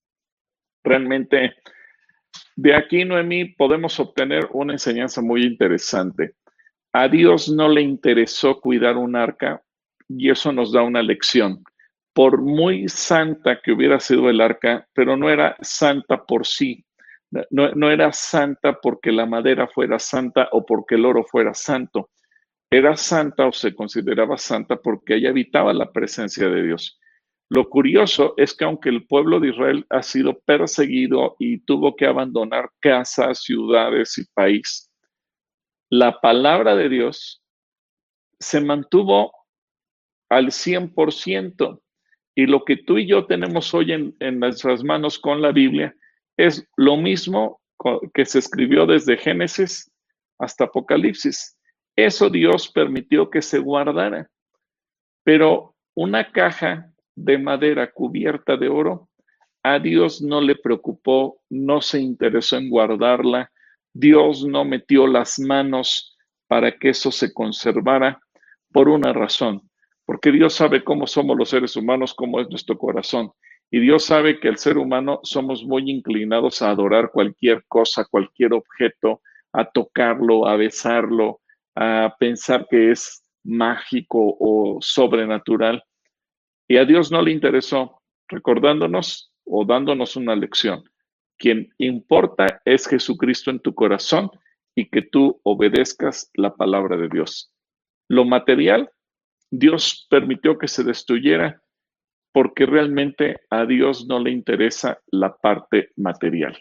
Realmente, de aquí, Noemí, podemos obtener una enseñanza muy interesante. A Dios no le interesó cuidar un arca, y eso nos da una lección. Por muy santa que hubiera sido el arca, pero no era santa por sí. No era santa porque la madera fuera santa o porque el oro fuera santo. Era santa o se consideraba santa porque ahí habitaba la presencia de Dios. Lo curioso es que aunque el pueblo de Israel ha sido perseguido y tuvo que abandonar casas, ciudades y país, la palabra de Dios se mantuvo al 100%. Y lo que tú y yo tenemos hoy en nuestras manos con la Biblia es lo mismo que se escribió desde Génesis hasta Apocalipsis. Eso Dios permitió que se guardara. Pero una caja de madera cubierta de oro, a Dios no le preocupó, no se interesó en guardarla. Dios no metió las manos para que eso se conservara por una razón, porque Dios sabe cómo somos los seres humanos, cómo es nuestro corazón. Y Dios sabe que el ser humano somos muy inclinados a adorar cualquier cosa, cualquier objeto, a tocarlo, a besarlo, a pensar que es mágico o sobrenatural. Y a Dios no le interesó, recordándonos o dándonos una lección. Quien importa es Jesucristo en tu corazón y que tú obedezcas la palabra de Dios. Lo material, Dios permitió que se destruyera porque realmente a Dios no le interesa la parte material.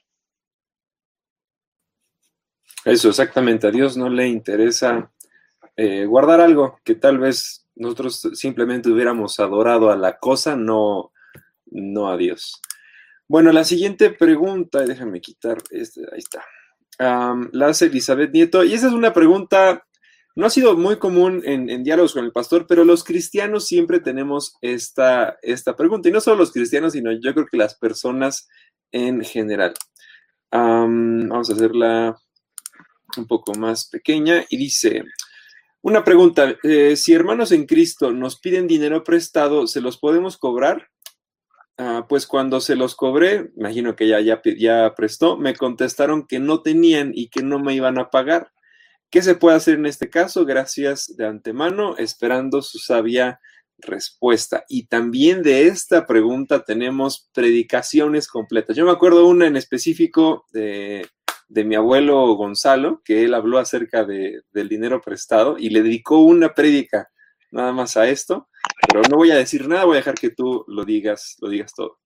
Eso, exactamente. A Dios no le interesa guardar algo que tal vez nosotros simplemente hubiéramos adorado a la cosa, no a Dios. Bueno, la siguiente pregunta, déjame quitar ahí está. La hace Elizabeth Nieto, y esa es una pregunta, no ha sido muy común en diálogos con el pastor, pero los cristianos siempre tenemos esta pregunta, y no solo los cristianos, sino yo creo que las personas en general. Vamos a hacerla un poco más pequeña, y dice... Una pregunta, si hermanos en Cristo nos piden dinero prestado, ¿se los podemos cobrar? Pues cuando se los cobré, imagino que ya prestó, me contestaron que no tenían y que no me iban a pagar. ¿Qué se puede hacer en este caso? Gracias de antemano, esperando su sabia respuesta. Y también de esta pregunta tenemos predicaciones completas. Yo me acuerdo una en específico de mi abuelo Gonzalo, que él habló acerca del dinero prestado y le dedicó una prédica nada más a esto, pero no voy a decir nada, voy a dejar que tú lo digas todo.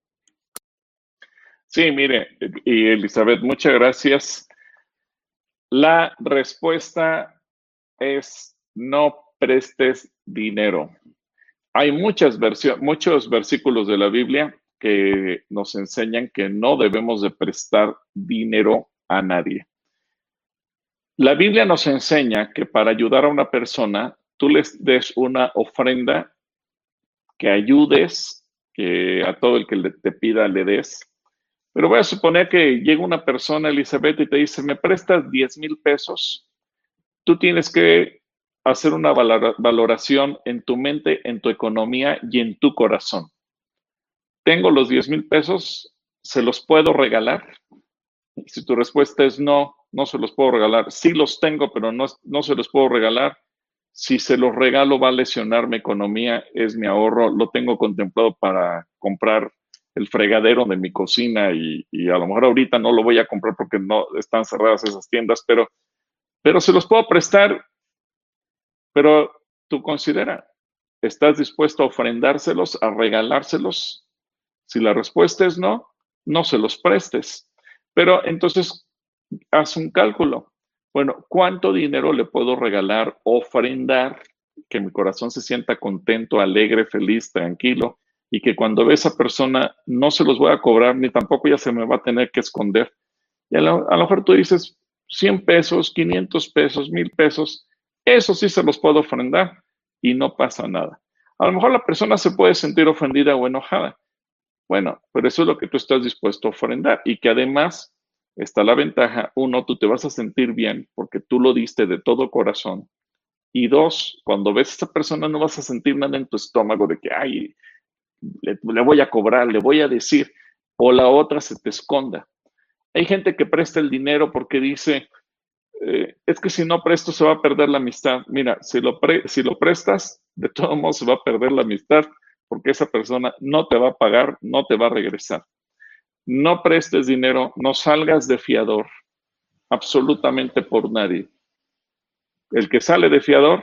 Sí, mire, y Elizabeth, muchas gracias. La respuesta es no prestes dinero. Hay muchos versículos de la Biblia que nos enseñan que no debemos de prestar dinero a nadie. La Biblia nos enseña que para ayudar a una persona, tú les des una ofrenda, que ayudes, que a todo el que te pida le des. Pero voy a suponer que llega una persona, Elizabeth, y te dice, ¿me prestas 10,000 pesos? Tú tienes que hacer una valoración en tu mente, en tu economía y en tu corazón. ¿Tengo los 10,000 pesos? ¿Se los puedo regalar? Si tu respuesta es no, no se los puedo regalar. Sí los tengo, pero no se los puedo regalar. Si se los regalo va a lesionar mi economía, es mi ahorro, lo tengo contemplado para comprar el fregadero de mi cocina y a lo mejor ahorita no lo voy a comprar porque no están cerradas esas tiendas, pero se los puedo prestar. Pero tú considera, ¿estás dispuesto a ofrendárselos, a regalárselos? Si la respuesta es no, no se los prestes. Pero entonces, haz un cálculo. Bueno, ¿cuánto dinero le puedo regalar, ofrendar, que mi corazón se sienta contento, alegre, feliz, tranquilo, y que cuando ve a esa persona no se los voy a cobrar, ni tampoco ya se me va a tener que esconder? Y a lo mejor tú dices 100 pesos, 500 pesos, 1,000 pesos, Eso sí se los puedo ofrendar y no pasa nada. A lo mejor la persona se puede sentir ofendida o enojada. Bueno, pero eso es lo que tú estás dispuesto a ofrendar y que además está la ventaja. Uno, tú te vas a sentir bien porque tú lo diste de todo corazón. Y dos, cuando ves a esa persona no vas a sentir nada en tu estómago de que, ay, le voy a cobrar, le voy a decir, o la otra se te esconda. Hay gente que presta el dinero porque dice, es que si no presto se va a perder la amistad. Mira, si lo prestas, de todos modos se va a perder la amistad porque esa persona no te va a pagar, no te va a regresar. No prestes dinero, no salgas de fiador absolutamente por nadie. El que sale de fiador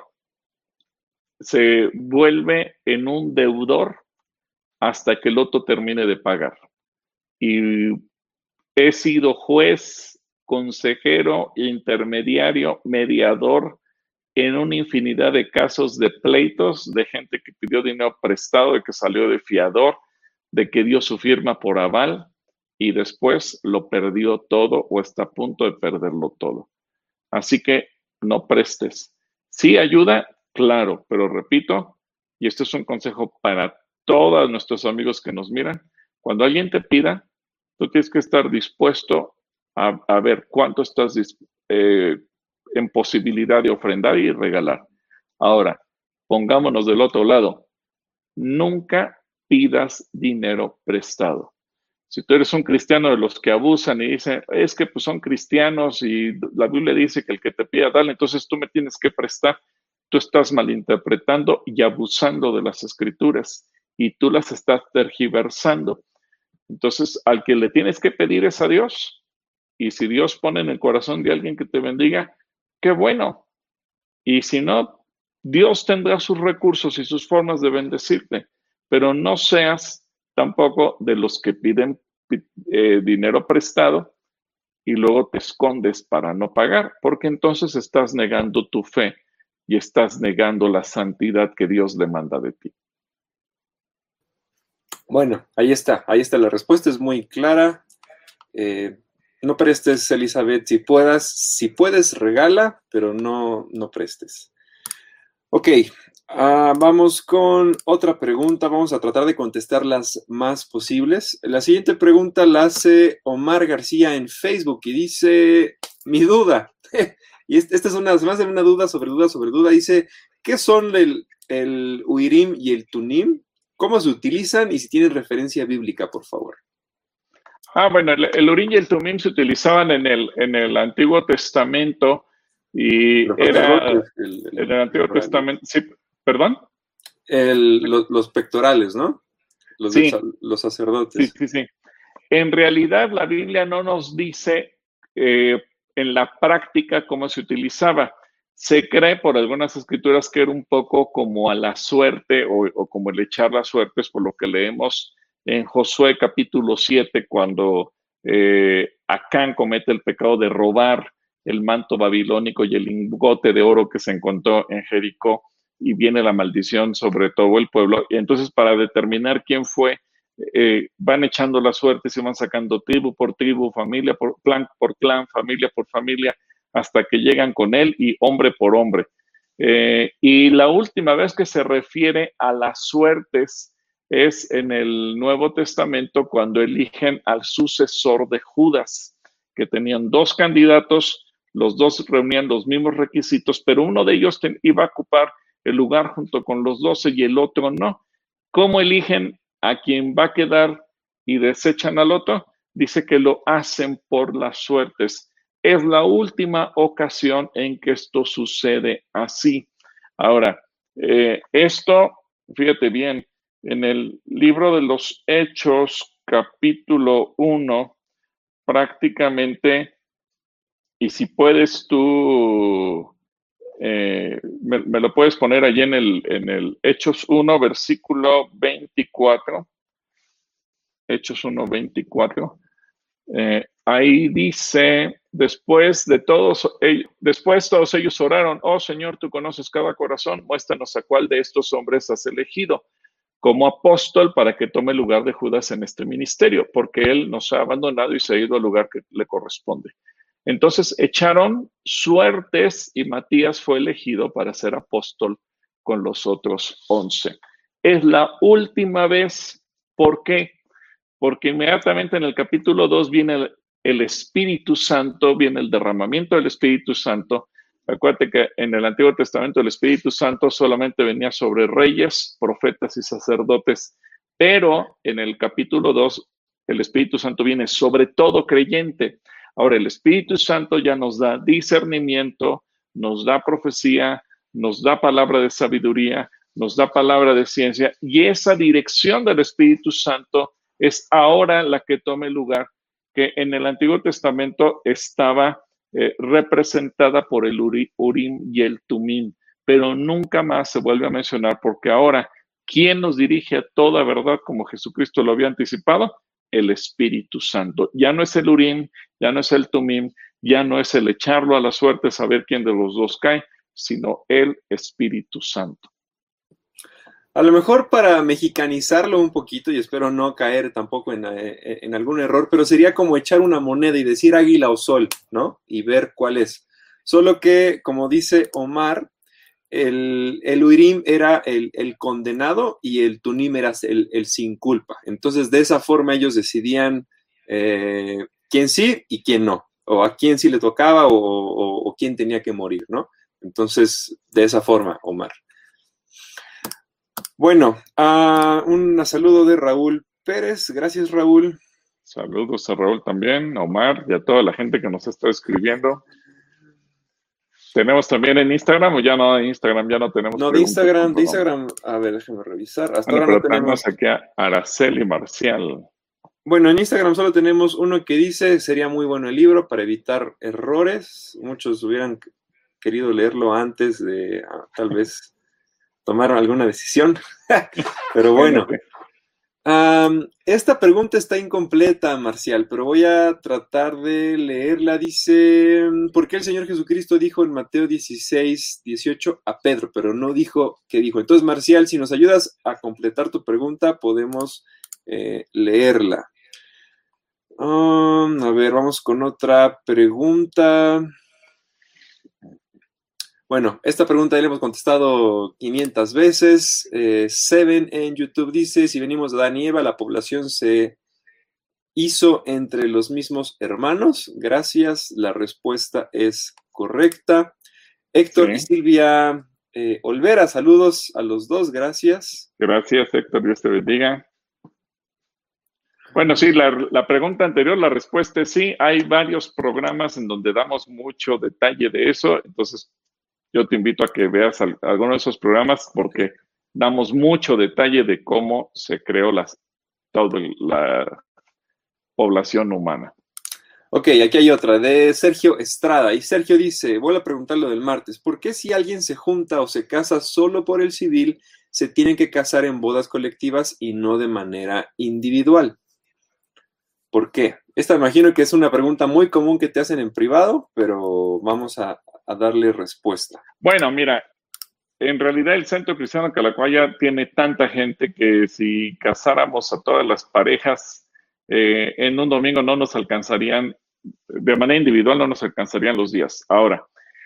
se vuelve en un deudor hasta que el otro termine de pagar. Y he sido juez, consejero, intermediario, mediador en una infinidad de casos de pleitos, de gente que pidió dinero prestado, de que salió de fiador, de que dio su firma por aval y después lo perdió todo o está a punto de perderlo todo. Así que no prestes. Sí ayuda, claro, pero repito, y esto es un consejo para todos nuestros amigos que nos miran, cuando alguien te pida, tú tienes que estar dispuesto a ver cuánto estás en posibilidad de ofrendar y regalar. Ahora, pongámonos del otro lado. Nunca pidas dinero prestado. Si tú eres un cristiano de los que abusan y dicen, es que pues son cristianos y la Biblia dice que el que te pida, dale, entonces tú me tienes que prestar, tú estás malinterpretando y abusando de las escrituras y tú las estás tergiversando. Entonces, al que le tienes que pedir es a Dios. Y si Dios pone en el corazón de alguien que te bendiga, qué bueno. Y si no, Dios tendrá sus recursos y sus formas de bendecirte, pero no seas tampoco de los que piden dinero prestado y luego te escondes para no pagar, porque entonces estás negando tu fe y estás negando la santidad que Dios demanda de ti. Bueno, ahí está, la respuesta es muy clara. No prestes, Elizabeth, si puedes, regala, pero no prestes. Ok, vamos con otra pregunta, vamos a tratar de contestar las más posibles. La siguiente pregunta la hace Omar García en Facebook y dice, mi duda, y esta es más de una duda sobre duda sobre duda, dice, ¿qué son el Urim y el Tunim? ¿Cómo se utilizan y si tienen referencia bíblica, por favor? Bueno, el Urim y el Tumim se utilizaban en el Antiguo Testamento y Los era sacerdotes, en el Antiguo Testamento, sí, perdón. los pectorales, ¿no? Sí, Los sí, sacerdotes. sí, sí. En realidad la Biblia no nos dice en la práctica cómo se utilizaba. Se cree por algunas escrituras que era un poco como a la suerte o como el echar la suerte, es por lo que leemos en Josué capítulo 7, cuando Acán comete el pecado de robar el manto babilónico y el lingote de oro que se encontró en Jericó y viene la maldición sobre todo el pueblo. Y entonces para determinar quién fue, van echando la suerte, se van sacando tribu por tribu, familia por clan, familia por familia, hasta que llegan con él y hombre por hombre. Y la última vez que se refiere a las suertes es en el Nuevo Testamento cuando eligen al sucesor de Judas, que tenían dos candidatos, los dos reunían los mismos requisitos, pero uno de ellos iba a ocupar el lugar junto con los 12 y el otro no. ¿Cómo eligen a quien va a quedar y desechan al otro? Dice que lo hacen por las suertes. Es la última ocasión en que esto sucede así. Ahora, esto, fíjate bien, en el libro de los Hechos, capítulo 1, prácticamente, y si puedes tú, me lo puedes poner allí en el Hechos 1, versículo 24. Hechos 1, 24. Ahí dice, después todos ellos oraron, oh Señor, tú conoces cada corazón, muéstranos a cuál de estos hombres has elegido como apóstol para que tome el lugar de Judas en este ministerio, porque él nos ha abandonado y se ha ido al lugar que le corresponde. Entonces echaron suertes y Matías fue elegido para ser apóstol con los otros 11. Es la última vez. ¿Por qué? Porque inmediatamente en el capítulo 2 viene el Espíritu Santo, viene el derramamiento del Espíritu Santo. Acuérdate que en el Antiguo Testamento el Espíritu Santo solamente venía sobre reyes, profetas y sacerdotes, pero en el capítulo 2 el Espíritu Santo viene sobre todo creyente. Ahora, el Espíritu Santo ya nos da discernimiento, nos da profecía, nos da palabra de sabiduría, nos da palabra de ciencia, y esa dirección del Espíritu Santo es ahora la que tome lugar, que en el Antiguo Testamento estaba representada por el Urim y el Tumim, pero nunca más se vuelve a mencionar, porque ahora, ¿quién nos dirige a toda verdad como Jesucristo lo había anticipado? El Espíritu Santo. Ya no es el Urim, ya no es el Tumim, ya no es el echarlo a la suerte, saber quién de los dos cae, sino el Espíritu Santo. A lo mejor para mexicanizarlo un poquito, y espero no caer tampoco en algún error, pero sería como echar una moneda y decir águila o sol, ¿no? Y ver cuál es. Solo que, como dice Omar, el Urim era el condenado y el Tunim era el sin culpa. Entonces, de esa forma ellos decidían quién sí y quién no, o a quién sí le tocaba o quién tenía que morir, ¿no? Entonces, de esa forma, Omar. Bueno, un saludo de Raúl Pérez. Gracias, Raúl. Saludos a Raúl también, a Omar y a toda la gente que nos está escribiendo. ¿Tenemos también en Instagram o ya no? En Instagram ya no tenemos. No, de Instagram, a ver, déjame revisar. Hasta ahora no tenemos. Aquí a Araceli Marcial. Bueno, en Instagram solo tenemos uno que dice, sería muy bueno el libro para evitar errores. Muchos hubieran querido leerlo antes de tal vez tomar alguna decisión. Pero bueno. Esta pregunta está incompleta, Marcial, pero voy a tratar de leerla. Dice, ¿por qué el Señor Jesucristo dijo en Mateo 16:18 a Pedro, pero no dijo qué dijo? Entonces, Marcial, si nos ayudas a completar tu pregunta, podemos leerla. A ver, vamos con otra pregunta. Bueno, esta pregunta ya la hemos contestado 500 veces. Seven en YouTube dice, si venimos de Adán y Eva, la población se hizo entre los mismos hermanos. Gracias, la respuesta es correcta. Héctor y Silvia Olvera, saludos a los dos, gracias. Gracias, Héctor, Dios te bendiga. Bueno, sí, la pregunta anterior, la respuesta es sí. Hay varios programas en donde damos mucho detalle de eso, entonces yo te invito a que veas alguno de esos programas porque damos mucho detalle de cómo se creó toda la población humana. Ok, aquí hay otra, de Sergio Estrada. Y Sergio dice, voy a preguntar lo del martes. ¿Por qué si alguien se junta o se casa solo por el civil, se tienen que casar en bodas colectivas y no de manera individual? ¿Por qué? Esta imagino que es una pregunta muy común que te hacen en privado, pero vamos a darle respuesta. Bueno, mira, en realidad el Centro Cristiano Calacuaya tiene tanta gente que si casáramos a todas las parejas en un domingo no nos alcanzarían, de manera individual no nos alcanzarían los días. Ahora,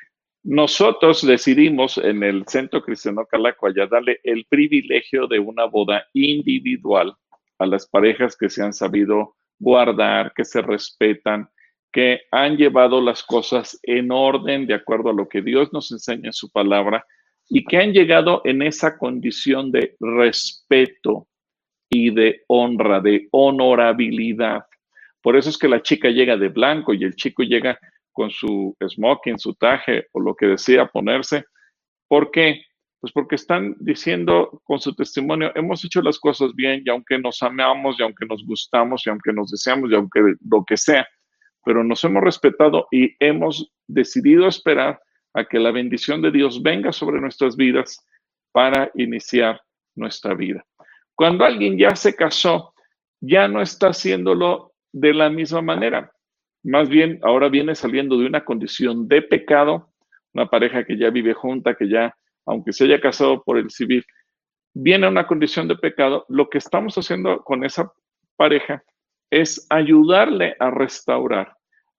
nosotros decidimos en el Centro Cristiano Calacuaya darle el privilegio de una boda individual a las parejas que se han sabido guardar, que se respetan, que han llevado las cosas en orden de acuerdo a lo que Dios nos enseña en su palabra y que han llegado en esa condición de respeto y de honra, de honorabilidad. Por eso es que la chica llega de blanco y el chico llega con su smoking, su traje o lo que desea ponerse. ¿Por qué? Pues porque están diciendo con su testimonio, hemos hecho las cosas bien y aunque nos amamos y aunque nos gustamos y aunque nos deseamos y aunque lo que sea, pero nos hemos respetado y hemos decidido esperar a que la bendición de Dios venga sobre nuestras vidas para iniciar nuestra vida. Cuando alguien ya se casó, ya no está haciéndolo de la misma manera. Más bien, ahora viene saliendo de una condición de pecado, una pareja que ya vive junta, que ya, aunque se haya casado por el civil, viene a una condición de pecado. Lo que estamos haciendo con esa pareja es ayudarle a restaurar,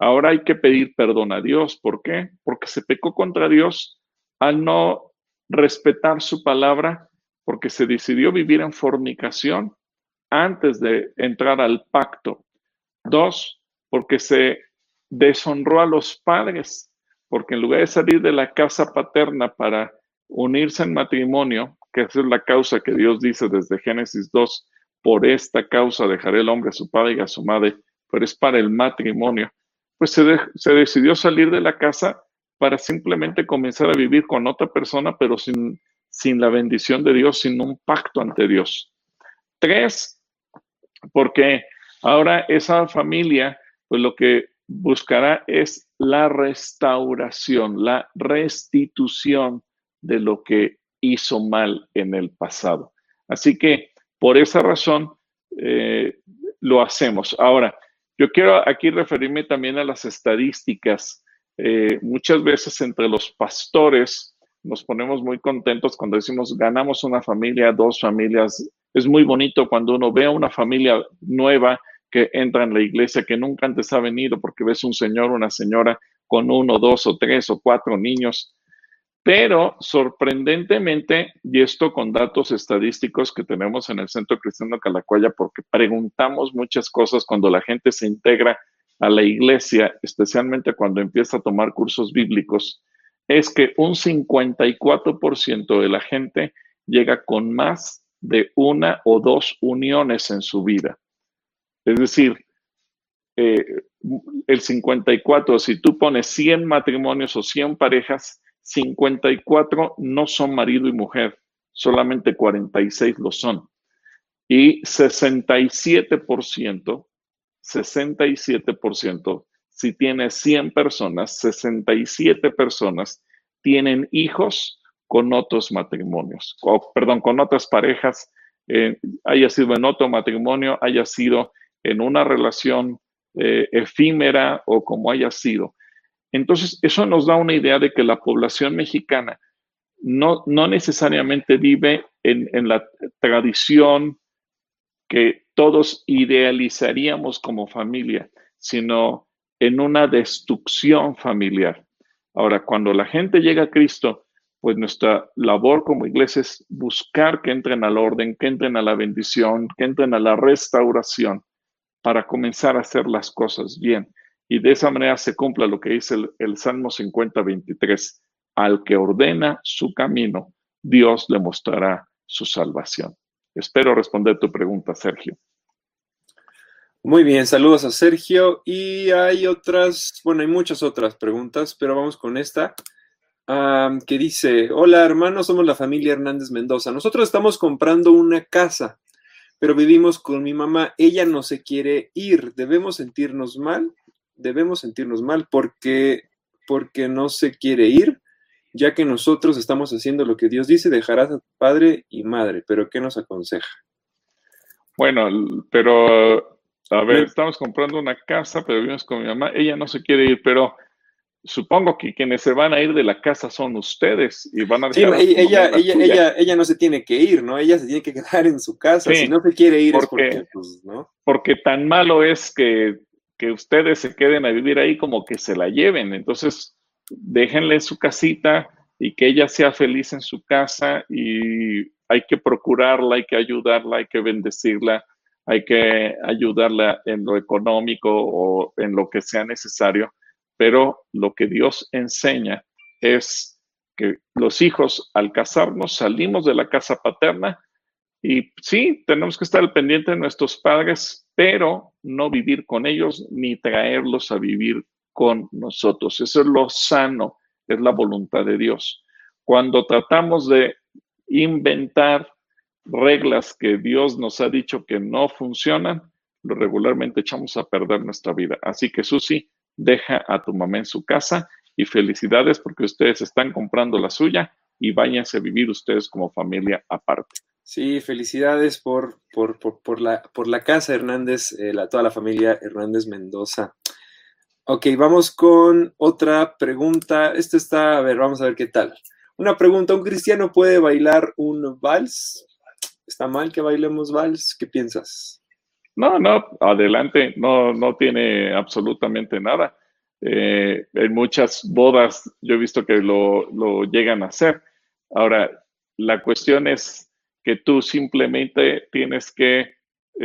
Ahora hay que pedir perdón a Dios. ¿Por qué? Porque se pecó contra Dios al no respetar su palabra, porque se decidió vivir en fornicación antes de entrar al pacto. Dos, porque se deshonró a los padres, porque en lugar de salir de la casa paterna para unirse en matrimonio, que esa es la causa que Dios dice desde Génesis 2, por esta causa dejaré el hombre a su padre y a su madre, pero es para el matrimonio, pues se decidió salir de la casa para simplemente comenzar a vivir con otra persona, pero sin la bendición de Dios, sin un pacto ante Dios. Tres, porque ahora esa familia, pues lo que buscará es la restauración, la restitución de lo que hizo mal en el pasado. Así que por esa razón lo hacemos. Ahora, yo quiero aquí referirme también a las estadísticas. Muchas veces entre los pastores nos ponemos muy contentos cuando decimos ganamos una familia, dos familias. Es muy bonito cuando uno ve a una familia nueva que entra en la iglesia, que nunca antes ha venido, porque ves un señor, una señora con uno, dos o tres o cuatro niños. Pero sorprendentemente, y esto con datos estadísticos que tenemos en el Centro Cristiano Calacuaya, porque preguntamos muchas cosas cuando la gente se integra a la iglesia, especialmente cuando empieza a tomar cursos bíblicos, es que un 54% de la gente llega con más de una o dos uniones en su vida. Es decir, el 54, si tú pones 100 matrimonios o 100 parejas, 54 no son marido y mujer, solamente 46 lo son. Y 67%, si tienes 100 personas, 67 personas tienen hijos con otros matrimonios, con otras parejas, haya sido en otro matrimonio, haya sido en una relación efímera o como haya sido. Entonces, eso nos da una idea de que la población mexicana no necesariamente vive en la tradición que todos idealizaríamos como familia, sino en una destrucción familiar. Ahora, cuando la gente llega a Cristo, pues nuestra labor como iglesia es buscar que entren al orden, que entren a la bendición, que entren a la restauración para comenzar a hacer las cosas bien. Y de esa manera se cumpla lo que dice el Salmo 50:23. Al que ordena su camino, Dios le mostrará su salvación. Espero responder tu pregunta, Sergio. Muy bien, saludos a Sergio. Y hay otras, bueno, hay muchas otras preguntas, pero vamos con esta, que dice: hola hermanos, somos la familia Hernández Mendoza. Nosotros estamos comprando una casa, pero vivimos con mi mamá. Ella no se quiere ir. ¿Debemos sentirnos mal? Debemos sentirnos mal porque no se quiere ir, ya que nosotros estamos haciendo lo que Dios dice: dejarás a tu padre y madre. ¿Pero qué nos aconseja? Bueno, pero a ver, estamos comprando una casa, pero vivimos con mi mamá. Ella no se quiere ir, pero supongo que quienes se van a ir de la casa son ustedes y van a dejar sí, ella ella no se tiene que ir, ¿no? Ella se tiene que quedar en su casa. Sí, Si no se quiere ir es porque, pues, ¿no? Porque tan malo es que ustedes se queden a vivir ahí como que se la lleven. Entonces, déjenle su casita y que ella sea feliz en su casa, y hay que procurarla, hay que ayudarla, hay que bendecirla, hay que ayudarla en lo económico o en lo que sea necesario. Pero lo que Dios enseña es que los hijos, al casarnos, salimos de la casa paterna. Y sí, tenemos que estar al pendiente de nuestros padres, pero no vivir con ellos ni traerlos a vivir con nosotros. Eso es lo sano, es la voluntad de Dios. Cuando tratamos de inventar reglas que Dios nos ha dicho que no funcionan, lo regularmente echamos a perder nuestra vida. Así que Susi, deja a tu mamá en su casa y felicidades porque ustedes están comprando la suya y váyanse a vivir ustedes como familia aparte. Sí, felicidades por la casa Hernández, toda la familia Hernández Mendoza. Ok, vamos con otra pregunta. Esta está, a ver, vamos a ver qué tal. Una pregunta: ¿un cristiano puede bailar un vals? ¿Está mal que bailemos vals? ¿Qué piensas? No, adelante, no tiene absolutamente nada. En muchas bodas yo he visto que lo llegan a hacer. Ahora, la cuestión es que tú simplemente tienes que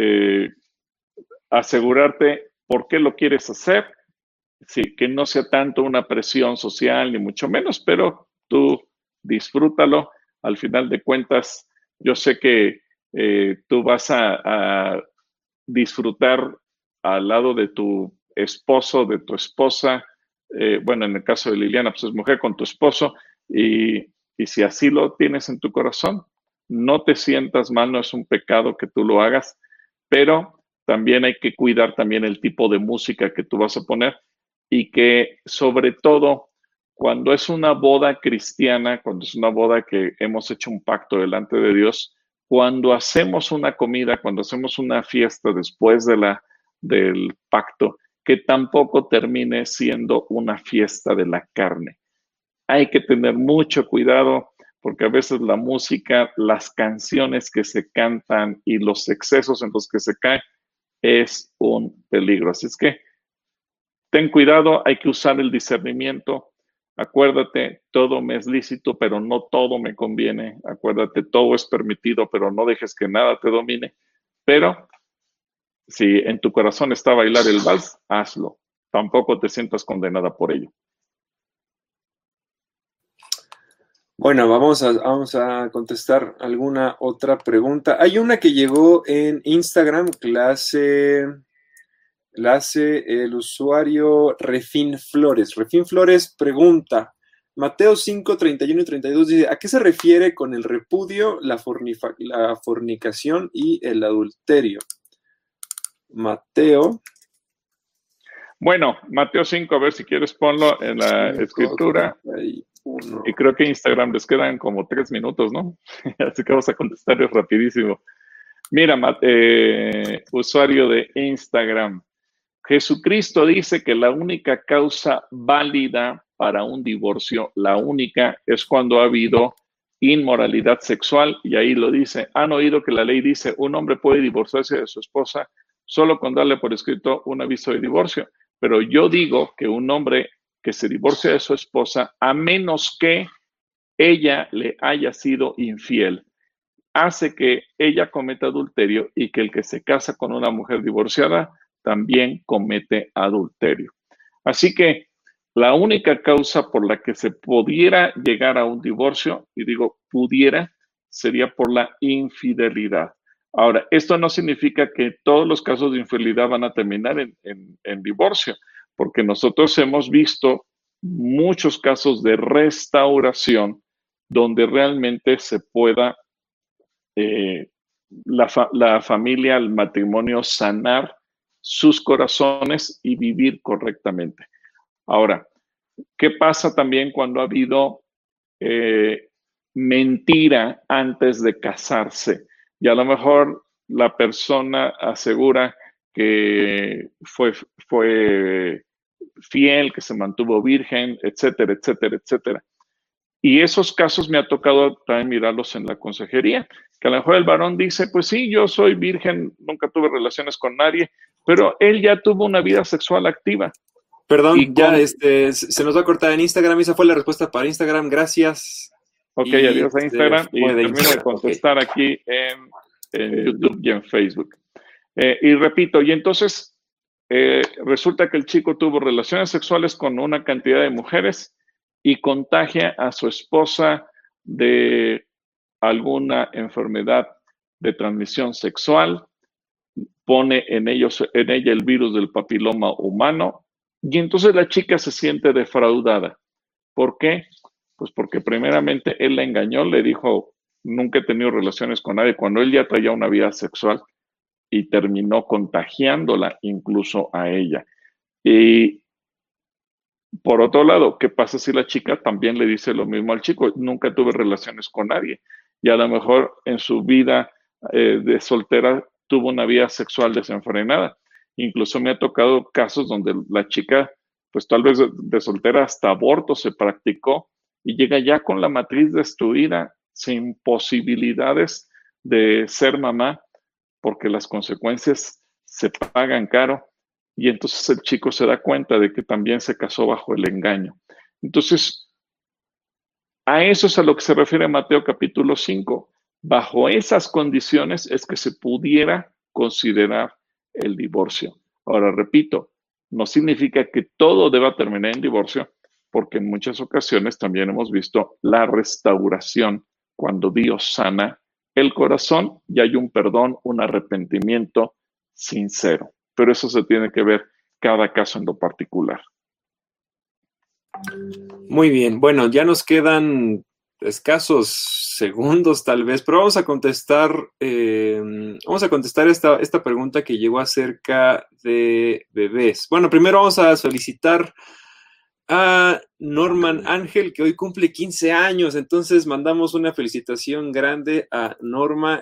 asegurarte por qué lo quieres hacer, sí, que no sea tanto una presión social ni mucho menos, pero tú disfrútalo. Al final de cuentas, yo sé que tú vas a disfrutar al lado de tu esposo, de tu esposa, bueno, en el caso de Liliana, pues es mujer con tu esposo, y si así lo tienes en tu corazón, no te sientas mal, no es un pecado que tú lo hagas, pero también hay que cuidar también el tipo de música que tú vas a poner y que sobre todo cuando es una boda cristiana, cuando es una boda que hemos hecho un pacto delante de Dios, cuando hacemos una comida, cuando hacemos una fiesta después del pacto, que tampoco termine siendo una fiesta de la carne. Hay que tener mucho cuidado porque a veces la música, las canciones que se cantan y los excesos en los que se cae es un peligro. Así es que ten cuidado, hay que usar el discernimiento. Acuérdate, todo me es lícito, pero no todo me conviene. Acuérdate, todo es permitido, pero no dejes que nada te domine. Pero si en tu corazón está bailar el vals, hazlo. Tampoco te sientas condenada por ello. Bueno, vamos a contestar alguna otra pregunta. Hay una que llegó en Instagram, la hace el usuario Refin Flores. Refin Flores pregunta, Mateo 5, 31 y 32 dice, ¿a qué se refiere con el repudio, la fornicación y el adulterio? Mateo. Bueno, Mateo 5, a ver si quieres ponlo en la 5, escritura. 31. Y creo que Instagram les quedan como 3 minutos, ¿no? Así que vamos a contestarles rapidísimo. Mira, usuario de Instagram, Jesucristo dice que la única causa válida para un divorcio, la única, es cuando ha habido inmoralidad sexual, y ahí lo dice. Han oído que la ley dice, un hombre puede divorciarse de su esposa solo con darle por escrito un aviso de divorcio, pero yo digo que un hombre que se divorcia de su esposa, a menos que ella le haya sido infiel, hace que ella cometa adulterio y que el que se casa con una mujer divorciada también comete adulterio. Así que la única causa por la que se pudiera llegar a un divorcio, y digo pudiera, sería por la infidelidad. Ahora, esto no significa que todos los casos de infidelidad van a terminar en divorcio, porque nosotros hemos visto muchos casos de restauración donde realmente se pueda la familia, el matrimonio, sanar sus corazones y vivir correctamente. Ahora, ¿qué pasa también cuando ha habido mentira antes de casarse? Y a lo mejor la persona asegura que fue fiel, que se mantuvo virgen, etcétera, etcétera, etcétera. Y esos casos me ha tocado también mirarlos en la consejería, que a lo mejor el varón dice, pues sí, yo soy virgen, nunca tuve relaciones con nadie, pero él ya tuvo una vida sexual activa. Perdón, ya se nos va a cortar en Instagram, esa fue la respuesta para Instagram, gracias. Ok, adiós a Instagram y termino de contestar aquí en YouTube y en Facebook. Y repito, y entonces resulta que el chico tuvo relaciones sexuales con una cantidad de mujeres y contagia a su esposa de alguna enfermedad de transmisión sexual, pone en ella el virus del papiloma humano y entonces la chica se siente defraudada. ¿Por qué? Pues porque primeramente él la engañó, le dijo, nunca he tenido relaciones con nadie, cuando él ya traía una vida sexual y terminó contagiándola incluso a ella. Y por otro lado, ¿qué pasa si la chica también le dice lo mismo al chico? Nunca tuve relaciones con nadie. Y a lo mejor en su vida de soltera tuvo una vida sexual desenfrenada. Incluso me ha tocado casos donde la chica, pues tal vez de soltera hasta aborto se practicó y llega ya con la matriz destruida, sin posibilidades de ser mamá, porque las consecuencias se pagan caro. y entonces el chico se da cuenta de que también se casó bajo el engaño. Entonces, a eso es a lo que se refiere Mateo capítulo 5. Bajo esas condiciones es que se pudiera considerar el divorcio. Ahora, repito, no significa que todo deba terminar en divorcio, porque en muchas ocasiones también hemos visto la restauración cuando Dios sana el corazón y hay un perdón, un arrepentimiento sincero. Pero eso se tiene que ver cada caso en lo particular. Muy bien, bueno, ya nos quedan escasos segundos tal vez, pero vamos a contestar esta pregunta que llegó acerca de bebés. Bueno, primero vamos a felicitar a Norman Ángel, que hoy cumple 15 años, entonces mandamos una felicitación grande a Norman.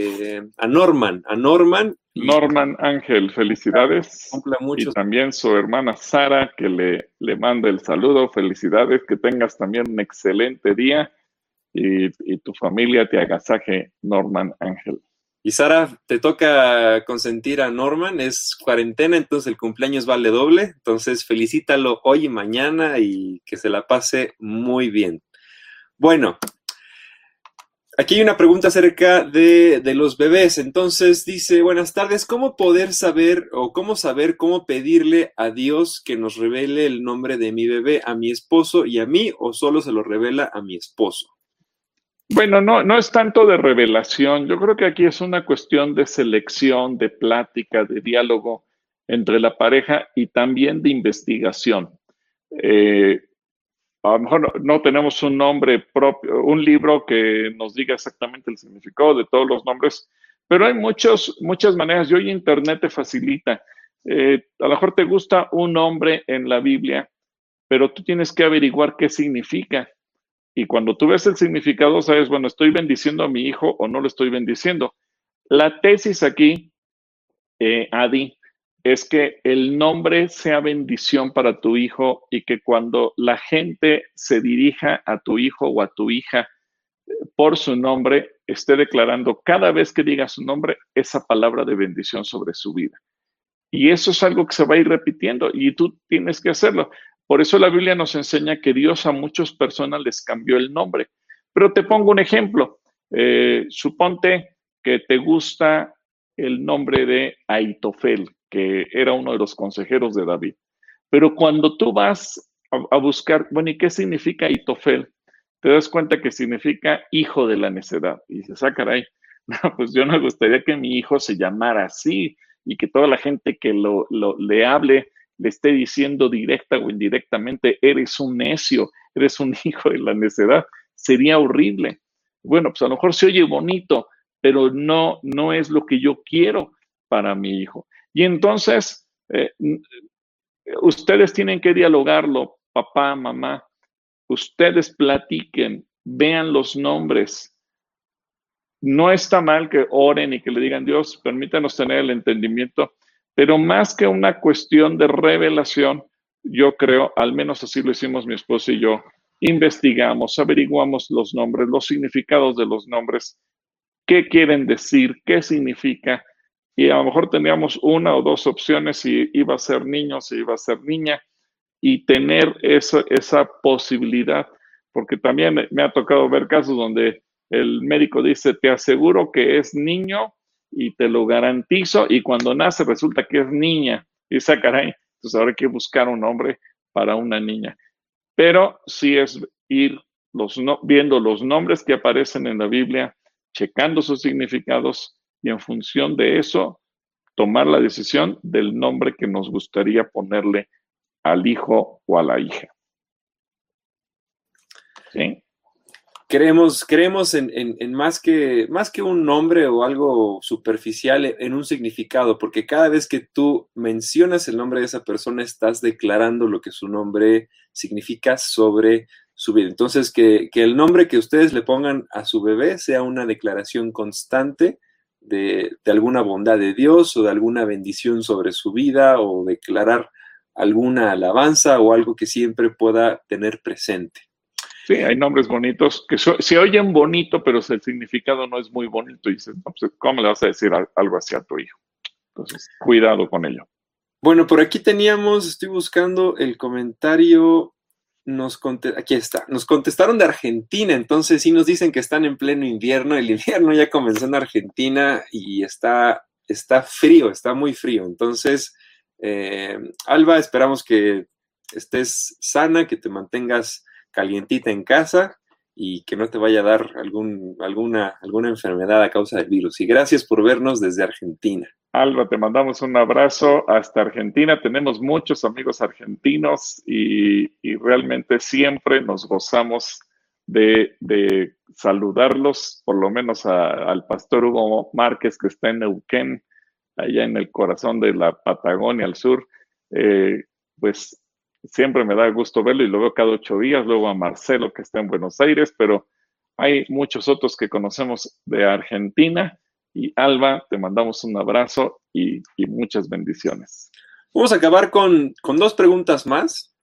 Norman Ángel, felicidades. Cumpla muchos. Y también su hermana Sara, que le manda el saludo, felicidades, que tengas también un excelente día y tu familia te agasaje, Norman Ángel. Y Sara, te toca consentir a Norman, es cuarentena, entonces el cumpleaños vale doble, entonces felicítalo hoy y mañana y que se la pase muy bien. Bueno, aquí hay una pregunta acerca de los bebés, entonces dice, buenas tardes, ¿cómo poder saber o cómo saber cómo pedirle a Dios que nos revele el nombre de mi bebé a mi esposo y a mí o solo se lo revela a mi esposo? Bueno, no es tanto de revelación. Yo creo que aquí es una cuestión de selección, de plática, de diálogo entre la pareja y también de investigación. A lo mejor no tenemos un nombre propio, un libro que nos diga exactamente el significado de todos los nombres, pero hay muchas maneras y hoy Internet te facilita. A lo mejor te gusta un nombre en la Biblia, pero tú tienes que averiguar qué significa. Y cuando tú ves el significado, sabes, bueno, ¿estoy bendiciendo a mi hijo o no lo estoy bendiciendo? La tesis aquí, Adi, es que el nombre sea bendición para tu hijo y que cuando la gente se dirija a tu hijo o a tu hija por su nombre, esté declarando cada vez que diga su nombre esa palabra de bendición sobre su vida. Y eso es algo que se va a ir repitiendo y tú tienes que hacerlo. Por eso la Biblia nos enseña que Dios a muchas personas les cambió el nombre. Pero te pongo un ejemplo. Suponte que te gusta el nombre de Aitofel, que era uno de los consejeros de David. Pero cuando tú vas a buscar, bueno, ¿y qué significa Aitofel? Te das cuenta que significa hijo de la necedad. Y dices, ah, caray, no, pues yo no me gustaría que mi hijo se llamara así y que toda la gente que le hable le esté diciendo directa o indirectamente, eres un necio, eres un hijo de la necedad. Sería horrible. Bueno, pues a lo mejor se oye bonito, pero no es lo que yo quiero para mi hijo. Y entonces, ustedes tienen que dialogarlo, papá, mamá. Ustedes platiquen, vean los nombres. No está mal que oren y que le digan, Dios, permítanos tener el entendimiento, pero más que una cuestión de revelación, yo creo, al menos así lo hicimos mi esposo y yo, investigamos, averiguamos los nombres, los significados de los nombres, qué quieren decir, qué significa, y a lo mejor teníamos una o dos opciones si iba a ser niño, si iba a ser niña, y tener esa posibilidad, porque también me ha tocado ver casos donde el médico dice, te aseguro que es niño y te lo garantizo, y cuando nace resulta que es niña. Y dice, caray, entonces ahora hay que buscar un nombre para una niña. Pero sí es ir viendo los nombres que aparecen en la Biblia, checando sus significados y en función de eso, tomar la decisión del nombre que nos gustaría ponerle al hijo o a la hija. ¿Sí? Creemos en más que un nombre o algo superficial, en un significado, porque cada vez que tú mencionas el nombre de esa persona, estás declarando lo que su nombre significa sobre su vida. Entonces, que el nombre que ustedes le pongan a su bebé sea una declaración constante de alguna bondad de Dios o de alguna bendición sobre su vida o declarar alguna alabanza o algo que siempre pueda tener presente. Sí, hay nombres bonitos que se oyen bonito, pero el significado no es muy bonito. Y dices, no, pues, ¿cómo le vas a decir algo así a tu hijo? Entonces, cuidado con ello. Bueno, por aquí teníamos, estoy buscando el comentario, aquí está, nos contestaron de Argentina, entonces sí nos dicen que están en pleno invierno, el invierno ya comenzó en Argentina y está frío, está muy frío, entonces, Alba, esperamos que estés sana, que te mantengas calientita en casa y que no te vaya a dar alguna enfermedad a causa del virus. Y gracias por vernos desde Argentina. Alba, te mandamos un abrazo hasta Argentina. Tenemos muchos amigos argentinos y realmente siempre nos gozamos de saludarlos, por lo menos al pastor Hugo Márquez, que está en Neuquén, allá en el corazón de la Patagonia, al sur. Eh, pues siempre me da gusto verlo y lo veo cada 8 días. Luego a Marcelo, que está en Buenos Aires, pero hay muchos otros que conocemos de Argentina. Y Alba, te mandamos un abrazo y muchas bendiciones. Vamos a acabar con dos preguntas más.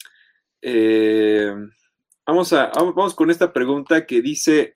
Eh, vamos con esta pregunta que dice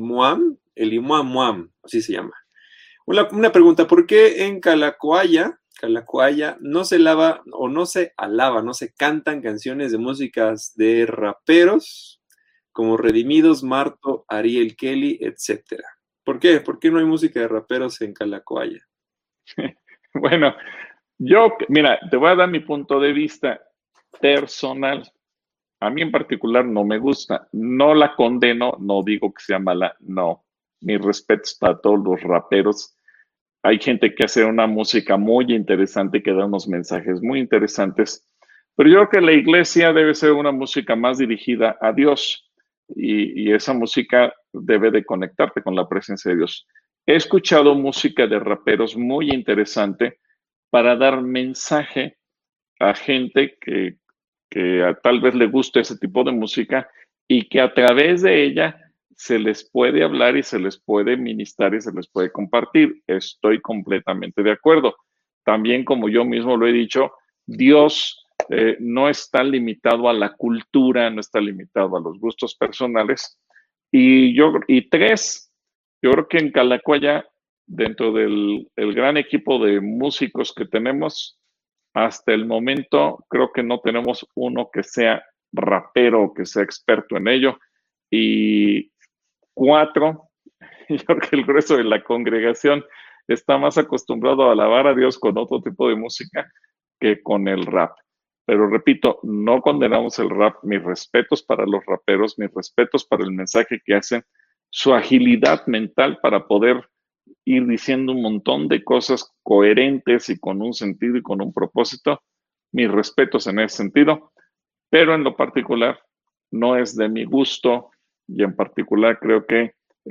Elimuam, así se llama. Una pregunta, ¿por qué en Calacoaya no se lava o no se alaba, no se cantan canciones de músicas de raperos como Redimidos, Marto, Ariel Kelly, etcétera? ¿Por qué? ¿Por qué no hay música de raperos en Calacoaya? Bueno, mira, te voy a dar mi punto de vista personal. A mí en particular no me gusta. No la condeno, no digo que sea mala, no. Mis respetos para todos los raperos. Hay gente que hace una música muy interesante, que da unos mensajes muy interesantes, pero yo creo que la iglesia debe ser una música más dirigida a Dios y esa música debe de conectarte con la presencia de Dios. He escuchado música de raperos muy interesante para dar mensaje a gente que tal vez le guste ese tipo de música y que a través de ella se les puede hablar y se les puede ministrar y se les puede compartir. Estoy completamente de acuerdo. También, como yo mismo lo he dicho, Dios no está limitado a la cultura, no está limitado a los gustos personales. Y tres, yo creo que en Calacoya, dentro del el gran equipo de músicos que tenemos, hasta el momento creo que no tenemos uno que sea rapero, que sea experto en ello. Y cuatro, yo creo que el grueso de la congregación está más acostumbrado a alabar a Dios con otro tipo de música que con el rap. Pero repito, no condenamos el rap. Mis respetos para los raperos, mis respetos para el mensaje que hacen, su agilidad mental para poder ir diciendo un montón de cosas coherentes y con un sentido y con un propósito. Mis respetos en ese sentido, pero en lo particular no es de mi gusto y en particular creo que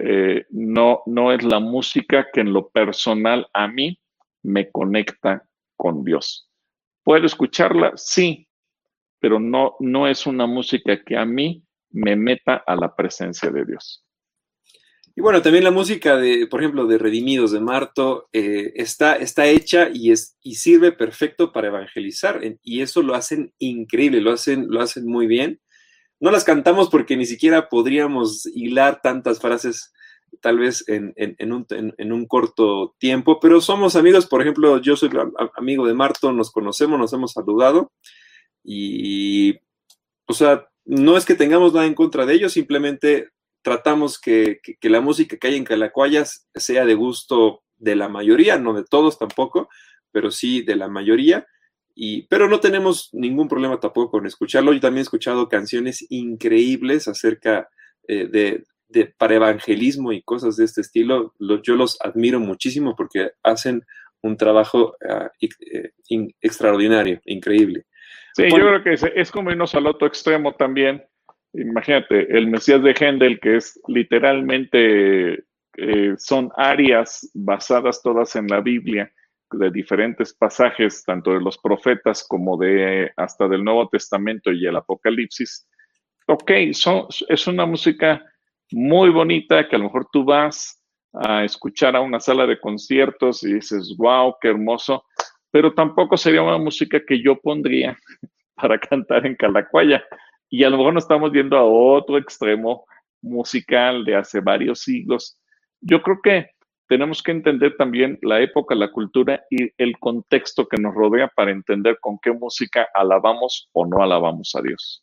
no es la música que en lo personal a mí me conecta con Dios. ¿Puedo escucharla? Sí, pero no es una música que a mí me meta a la presencia de Dios. Y bueno, también la música de, por ejemplo, de Redimidos, de Marto, está hecha y sirve perfecto para evangelizar. Y eso lo hacen increíble, lo hacen muy bien. No las cantamos porque ni siquiera podríamos hilar tantas frases, tal vez en un corto tiempo, pero somos amigos. Por ejemplo, yo soy amigo de Marto, nos conocemos, nos hemos saludado y, o sea, no es que tengamos nada en contra de ellos, simplemente tratamos que la música que hay en Calacoyas sea de gusto de la mayoría, no de todos tampoco, pero sí de la mayoría. Pero no tenemos ningún problema tampoco con escucharlo. Yo también he escuchado canciones increíbles acerca para evangelismo y cosas de este estilo. Yo los admiro muchísimo porque hacen un trabajo extraordinario, increíble. Sí, yo Bueno, creo que es como irnos al otro extremo también. Imagínate, el Mesías de Händel, que es literalmente, son arias basadas todas en la Biblia, de diferentes pasajes, tanto de los profetas como de hasta del Nuevo Testamento y el Apocalipsis. Ok, es una música muy bonita que a lo mejor tú vas a escuchar a una sala de conciertos y dices, wow, qué hermoso, pero tampoco sería una música que yo pondría para cantar en Calacuaya. Y a lo mejor nos estamos yendo a otro extremo musical de hace varios siglos. Yo creo que tenemos que entender también la época, la cultura y el contexto que nos rodea para entender con qué música alabamos o no alabamos a Dios.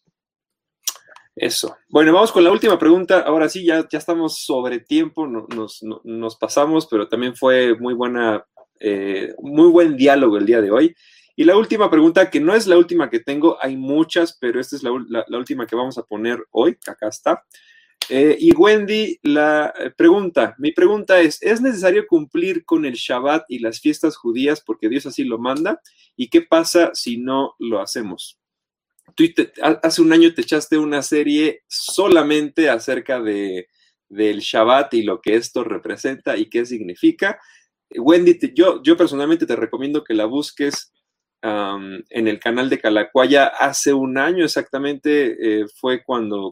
Eso. Bueno, vamos con la última pregunta. Ahora sí, ya estamos sobre tiempo, nos pasamos, pero también fue muy buen diálogo el día de hoy. Y la última pregunta, que no es la última que tengo, hay muchas, pero esta es la última que vamos a poner hoy, acá está. Y Wendy, mi pregunta ¿es necesario cumplir con el Shabbat y las fiestas judías porque Dios así lo manda? ¿Y qué pasa si no lo hacemos? Tú hace un año te echaste una serie solamente acerca del Shabbat y lo que esto representa y qué significa. Wendy, yo personalmente te recomiendo que la busques en el canal de Calacuaya. Hace un año exactamente fue cuando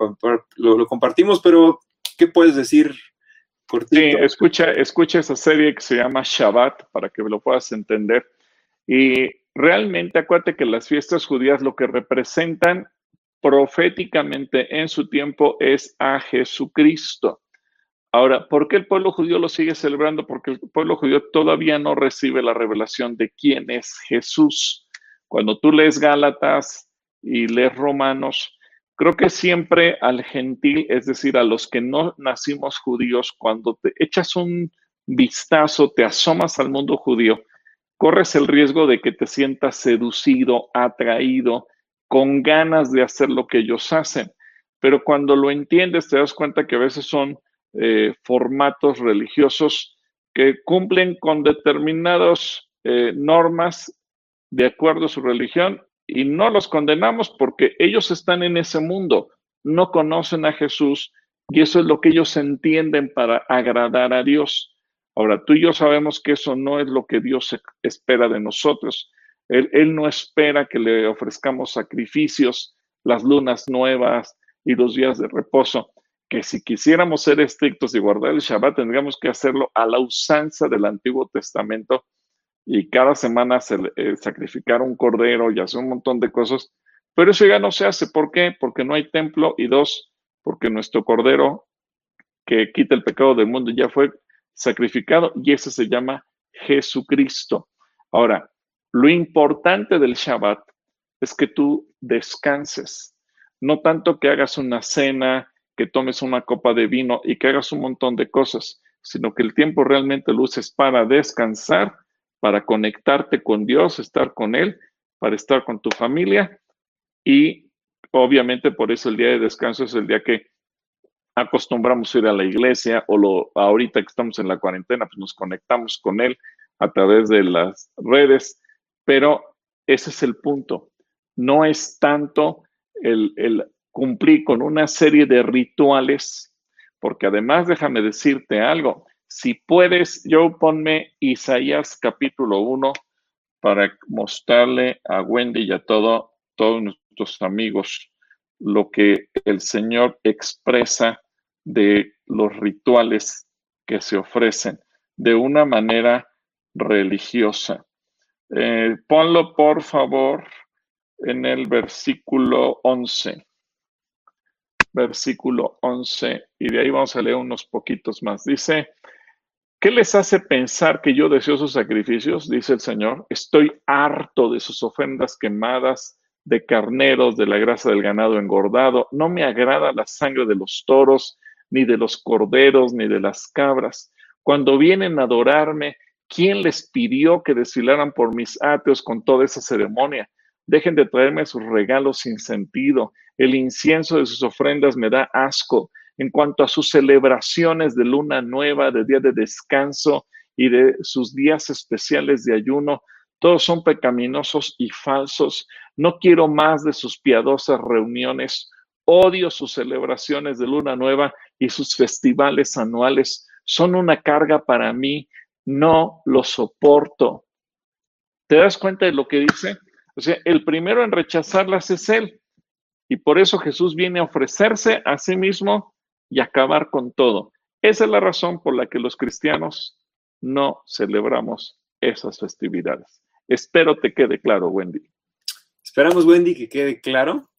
lo compartimos, pero ¿qué puedes decir cortito? Sí, escucha esa serie que se llama Shabbat para que lo puedas entender. Y realmente acuérdate que las fiestas judías lo que representan proféticamente en su tiempo es a Jesucristo. Ahora, ¿por qué el pueblo judío lo sigue celebrando? Porque el pueblo judío todavía no recibe la revelación de quién es Jesús. Cuando tú lees Gálatas y lees Romanos, creo que siempre al gentil, es decir, a los que no nacimos judíos, cuando te echas un vistazo, te asomas al mundo judío, corres el riesgo de que te sientas seducido, atraído, con ganas de hacer lo que ellos hacen. Pero cuando lo entiendes, te das cuenta que a veces son formatos religiosos que cumplen con determinadas normas de acuerdo a su religión y no los condenamos porque ellos están en ese mundo, no conocen a Jesús y eso es lo que ellos entienden para agradar a Dios. Ahora, tú y yo sabemos que eso no es lo que Dios espera de nosotros. Él no espera que le ofrezcamos sacrificios, las lunas nuevas y los días de reposo, que si quisiéramos ser estrictos y guardar el Shabbat, tendríamos que hacerlo a la usanza del Antiguo Testamento y cada semana sacrificar un cordero y hacer un montón de cosas. Pero eso ya no se hace. ¿Por qué? Porque no hay templo y dos, porque nuestro cordero que quita el pecado del mundo ya fue sacrificado y ese se llama Jesucristo. Ahora, lo importante del Shabbat es que tú descanses, no tanto que hagas una cena, que tomes una copa de vino y que hagas un montón de cosas, sino que el tiempo realmente lo uses para descansar, para conectarte con Dios, estar con Él, para estar con tu familia y obviamente por eso el día de descanso es el día que acostumbramos a ir a la iglesia ahorita que estamos en la cuarentena, pues nos conectamos con Él a través de las redes, pero ese es el punto. No es tanto el cumplir con una serie de rituales, porque además déjame decirte algo, si puedes, yo ponme Isaías capítulo 1 para mostrarle a Wendy y a todos nuestros amigos lo que el Señor expresa de los rituales que se ofrecen de una manera religiosa. Ponlo, por favor, en el versículo 11. Versículo 11, y de ahí vamos a leer unos poquitos más. Dice, ¿qué les hace pensar que yo deseo sus sacrificios? Dice el Señor. Estoy harto de sus ofrendas quemadas, de carneros, de la grasa del ganado engordado. No me agrada la sangre de los toros, ni de los corderos, ni de las cabras. Cuando vienen a adorarme, ¿quién les pidió que desfilaran por mis atrios con toda esa ceremonia? Dejen de traerme sus regalos sin sentido. El incienso de sus ofrendas me da asco. En cuanto a sus celebraciones de luna nueva, de día de descanso y de sus días especiales de ayuno, todos son pecaminosos y falsos. No quiero más de sus piadosas reuniones. Odio sus celebraciones de luna nueva y sus festivales anuales. Son una carga para mí. No los soporto. ¿Te das cuenta de lo que dice? O sea, el primero en rechazarlas es Él. Y por eso Jesús viene a ofrecerse a sí mismo y acabar con todo. Esa es la razón por la que los cristianos no celebramos esas festividades. Espero te quede claro, Wendy. Esperamos, Wendy, que quede claro.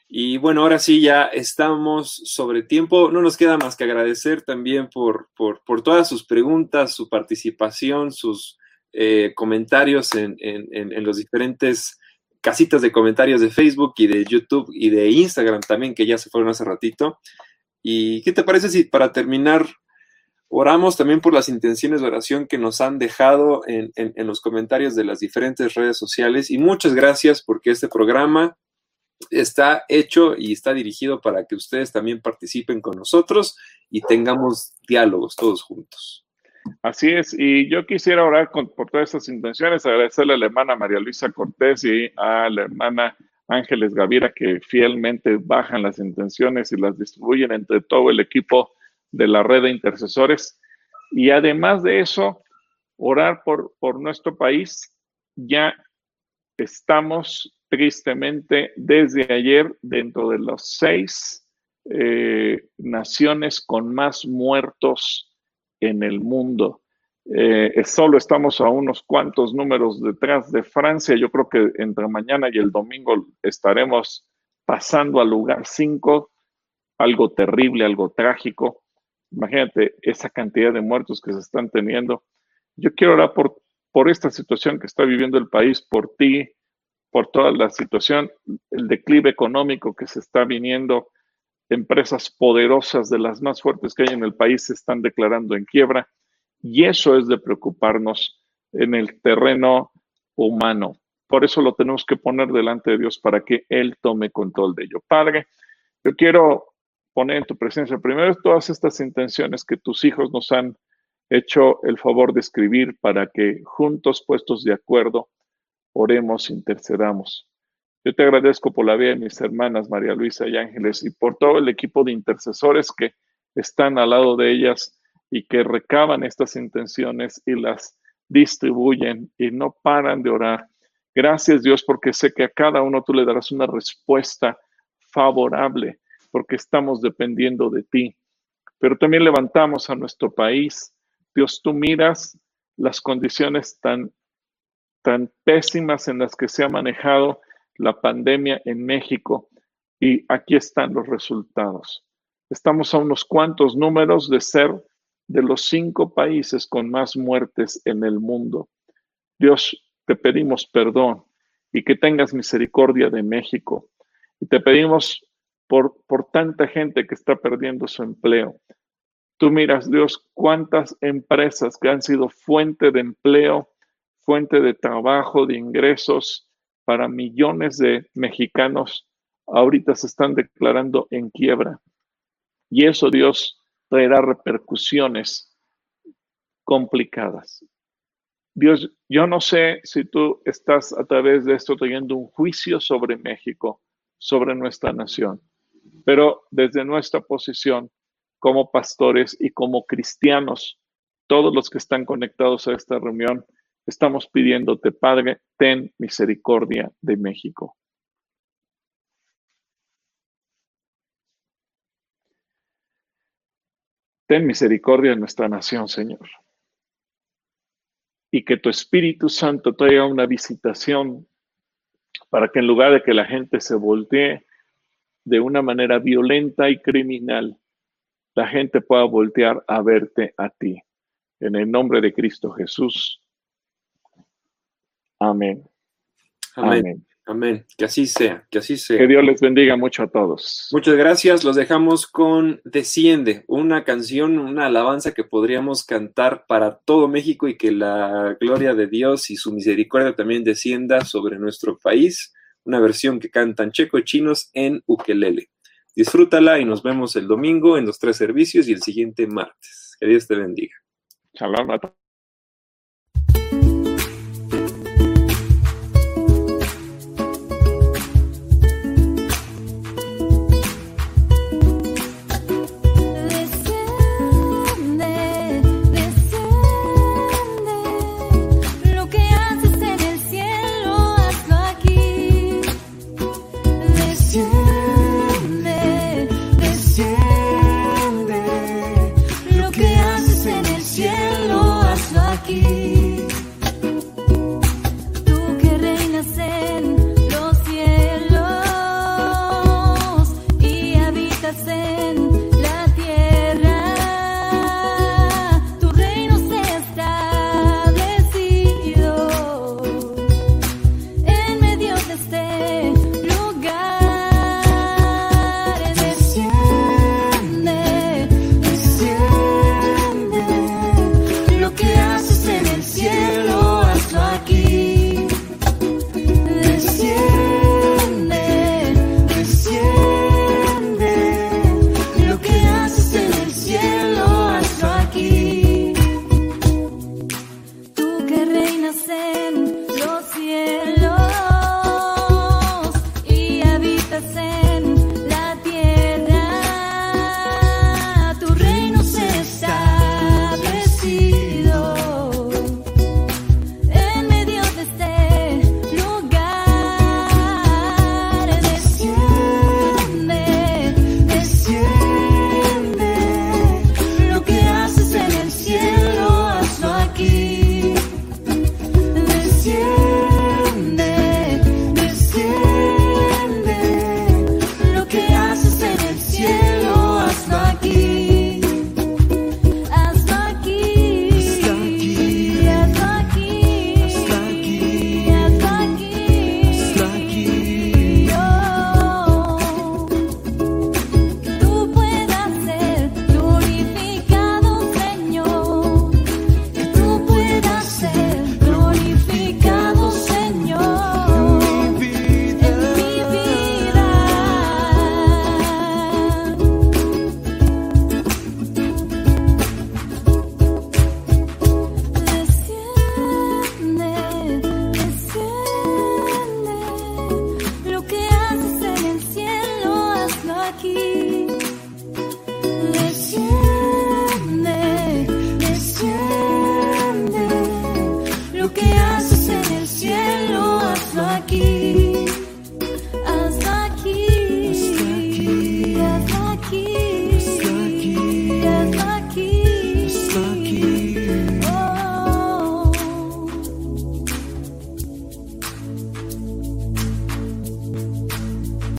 Y bueno, ahora sí ya estamos sobre tiempo. No nos queda más que agradecer también por todas sus preguntas, su participación, sus comentarios en los diferentes casitas de comentarios de Facebook y de YouTube y de Instagram también, que ya se fueron hace ratito. ¿Y qué te parece si para terminar oramos también por las intenciones de oración que nos han dejado en los comentarios de las diferentes redes sociales? Y muchas gracias porque este programa está hecho y está dirigido para que ustedes también participen con nosotros y tengamos diálogos todos juntos. Así es, y yo quisiera orar por todas estas intenciones, agradecerle a la hermana María Luisa Cortés y a la hermana Ángeles Gavira, que fielmente bajan las intenciones y las distribuyen entre todo el equipo de la red de intercesores. Y además de eso, orar por nuestro país. Ya estamos tristemente desde ayer dentro de las 6 naciones con más muertos en el mundo. Solo estamos a unos cuantos números detrás de Francia. Yo creo que entre mañana y el domingo estaremos pasando al lugar 5, algo terrible, algo trágico. Imagínate esa cantidad de muertos que se están teniendo. Yo quiero orar por esta situación que está viviendo el país, por ti, por toda la situación, el declive económico que se está viniendo. Empresas poderosas de las más fuertes que hay en el país se están declarando en quiebra, y eso es de preocuparnos en el terreno humano. Por eso lo tenemos que poner delante de Dios para que Él tome control de ello. Padre, yo quiero poner en tu presencia primero todas estas intenciones que tus hijos nos han hecho el favor de escribir para que juntos, puestos de acuerdo, oremos, intercedamos. Yo te agradezco por la vida de mis hermanas María Luisa y Ángeles y por todo el equipo de intercesores que están al lado de ellas y que recaban estas intenciones y las distribuyen y no paran de orar. Gracias, Dios, porque sé que a cada uno tú le darás una respuesta favorable, porque estamos dependiendo de ti. Pero también levantamos a nuestro país. Dios, tú miras las condiciones tan pésimas en las que se ha manejado la pandemia en México, y aquí están los resultados. Estamos a unos cuantos números de ser de los 5 países con más muertes en el mundo. Dios, te pedimos perdón y que tengas misericordia de México. Y te pedimos por tanta gente que está perdiendo su empleo. Tú miras, Dios, cuántas empresas que han sido fuente de empleo, fuente de trabajo, de ingresos para millones de mexicanos, ahorita se están declarando en quiebra. Y eso, Dios, traerá repercusiones complicadas. Dios, yo no sé si tú estás a través de esto trayendo un juicio sobre México, sobre nuestra nación, pero desde nuestra posición como pastores y como cristianos, todos los que están conectados a esta reunión, estamos pidiéndote, Padre, ten misericordia de México. Ten misericordia de nuestra nación, Señor. Y que tu Espíritu Santo traiga una visitación para que en lugar de que la gente se voltee de una manera violenta y criminal, la gente pueda voltear a verte a ti. En el nombre de Cristo Jesús. Amén. Amén. Amén. Amén. Que así sea, que así sea. Que Dios les bendiga mucho a todos. Muchas gracias. Los dejamos con Desciende, una canción, una alabanza que podríamos cantar para todo México y que la gloria de Dios y su misericordia también descienda sobre nuestro país. Una versión que cantan Checo Chinos en ukelele. Disfrútala y nos vemos el domingo en los 3 servicios y el siguiente martes. Que Dios te bendiga. Shalom a todos.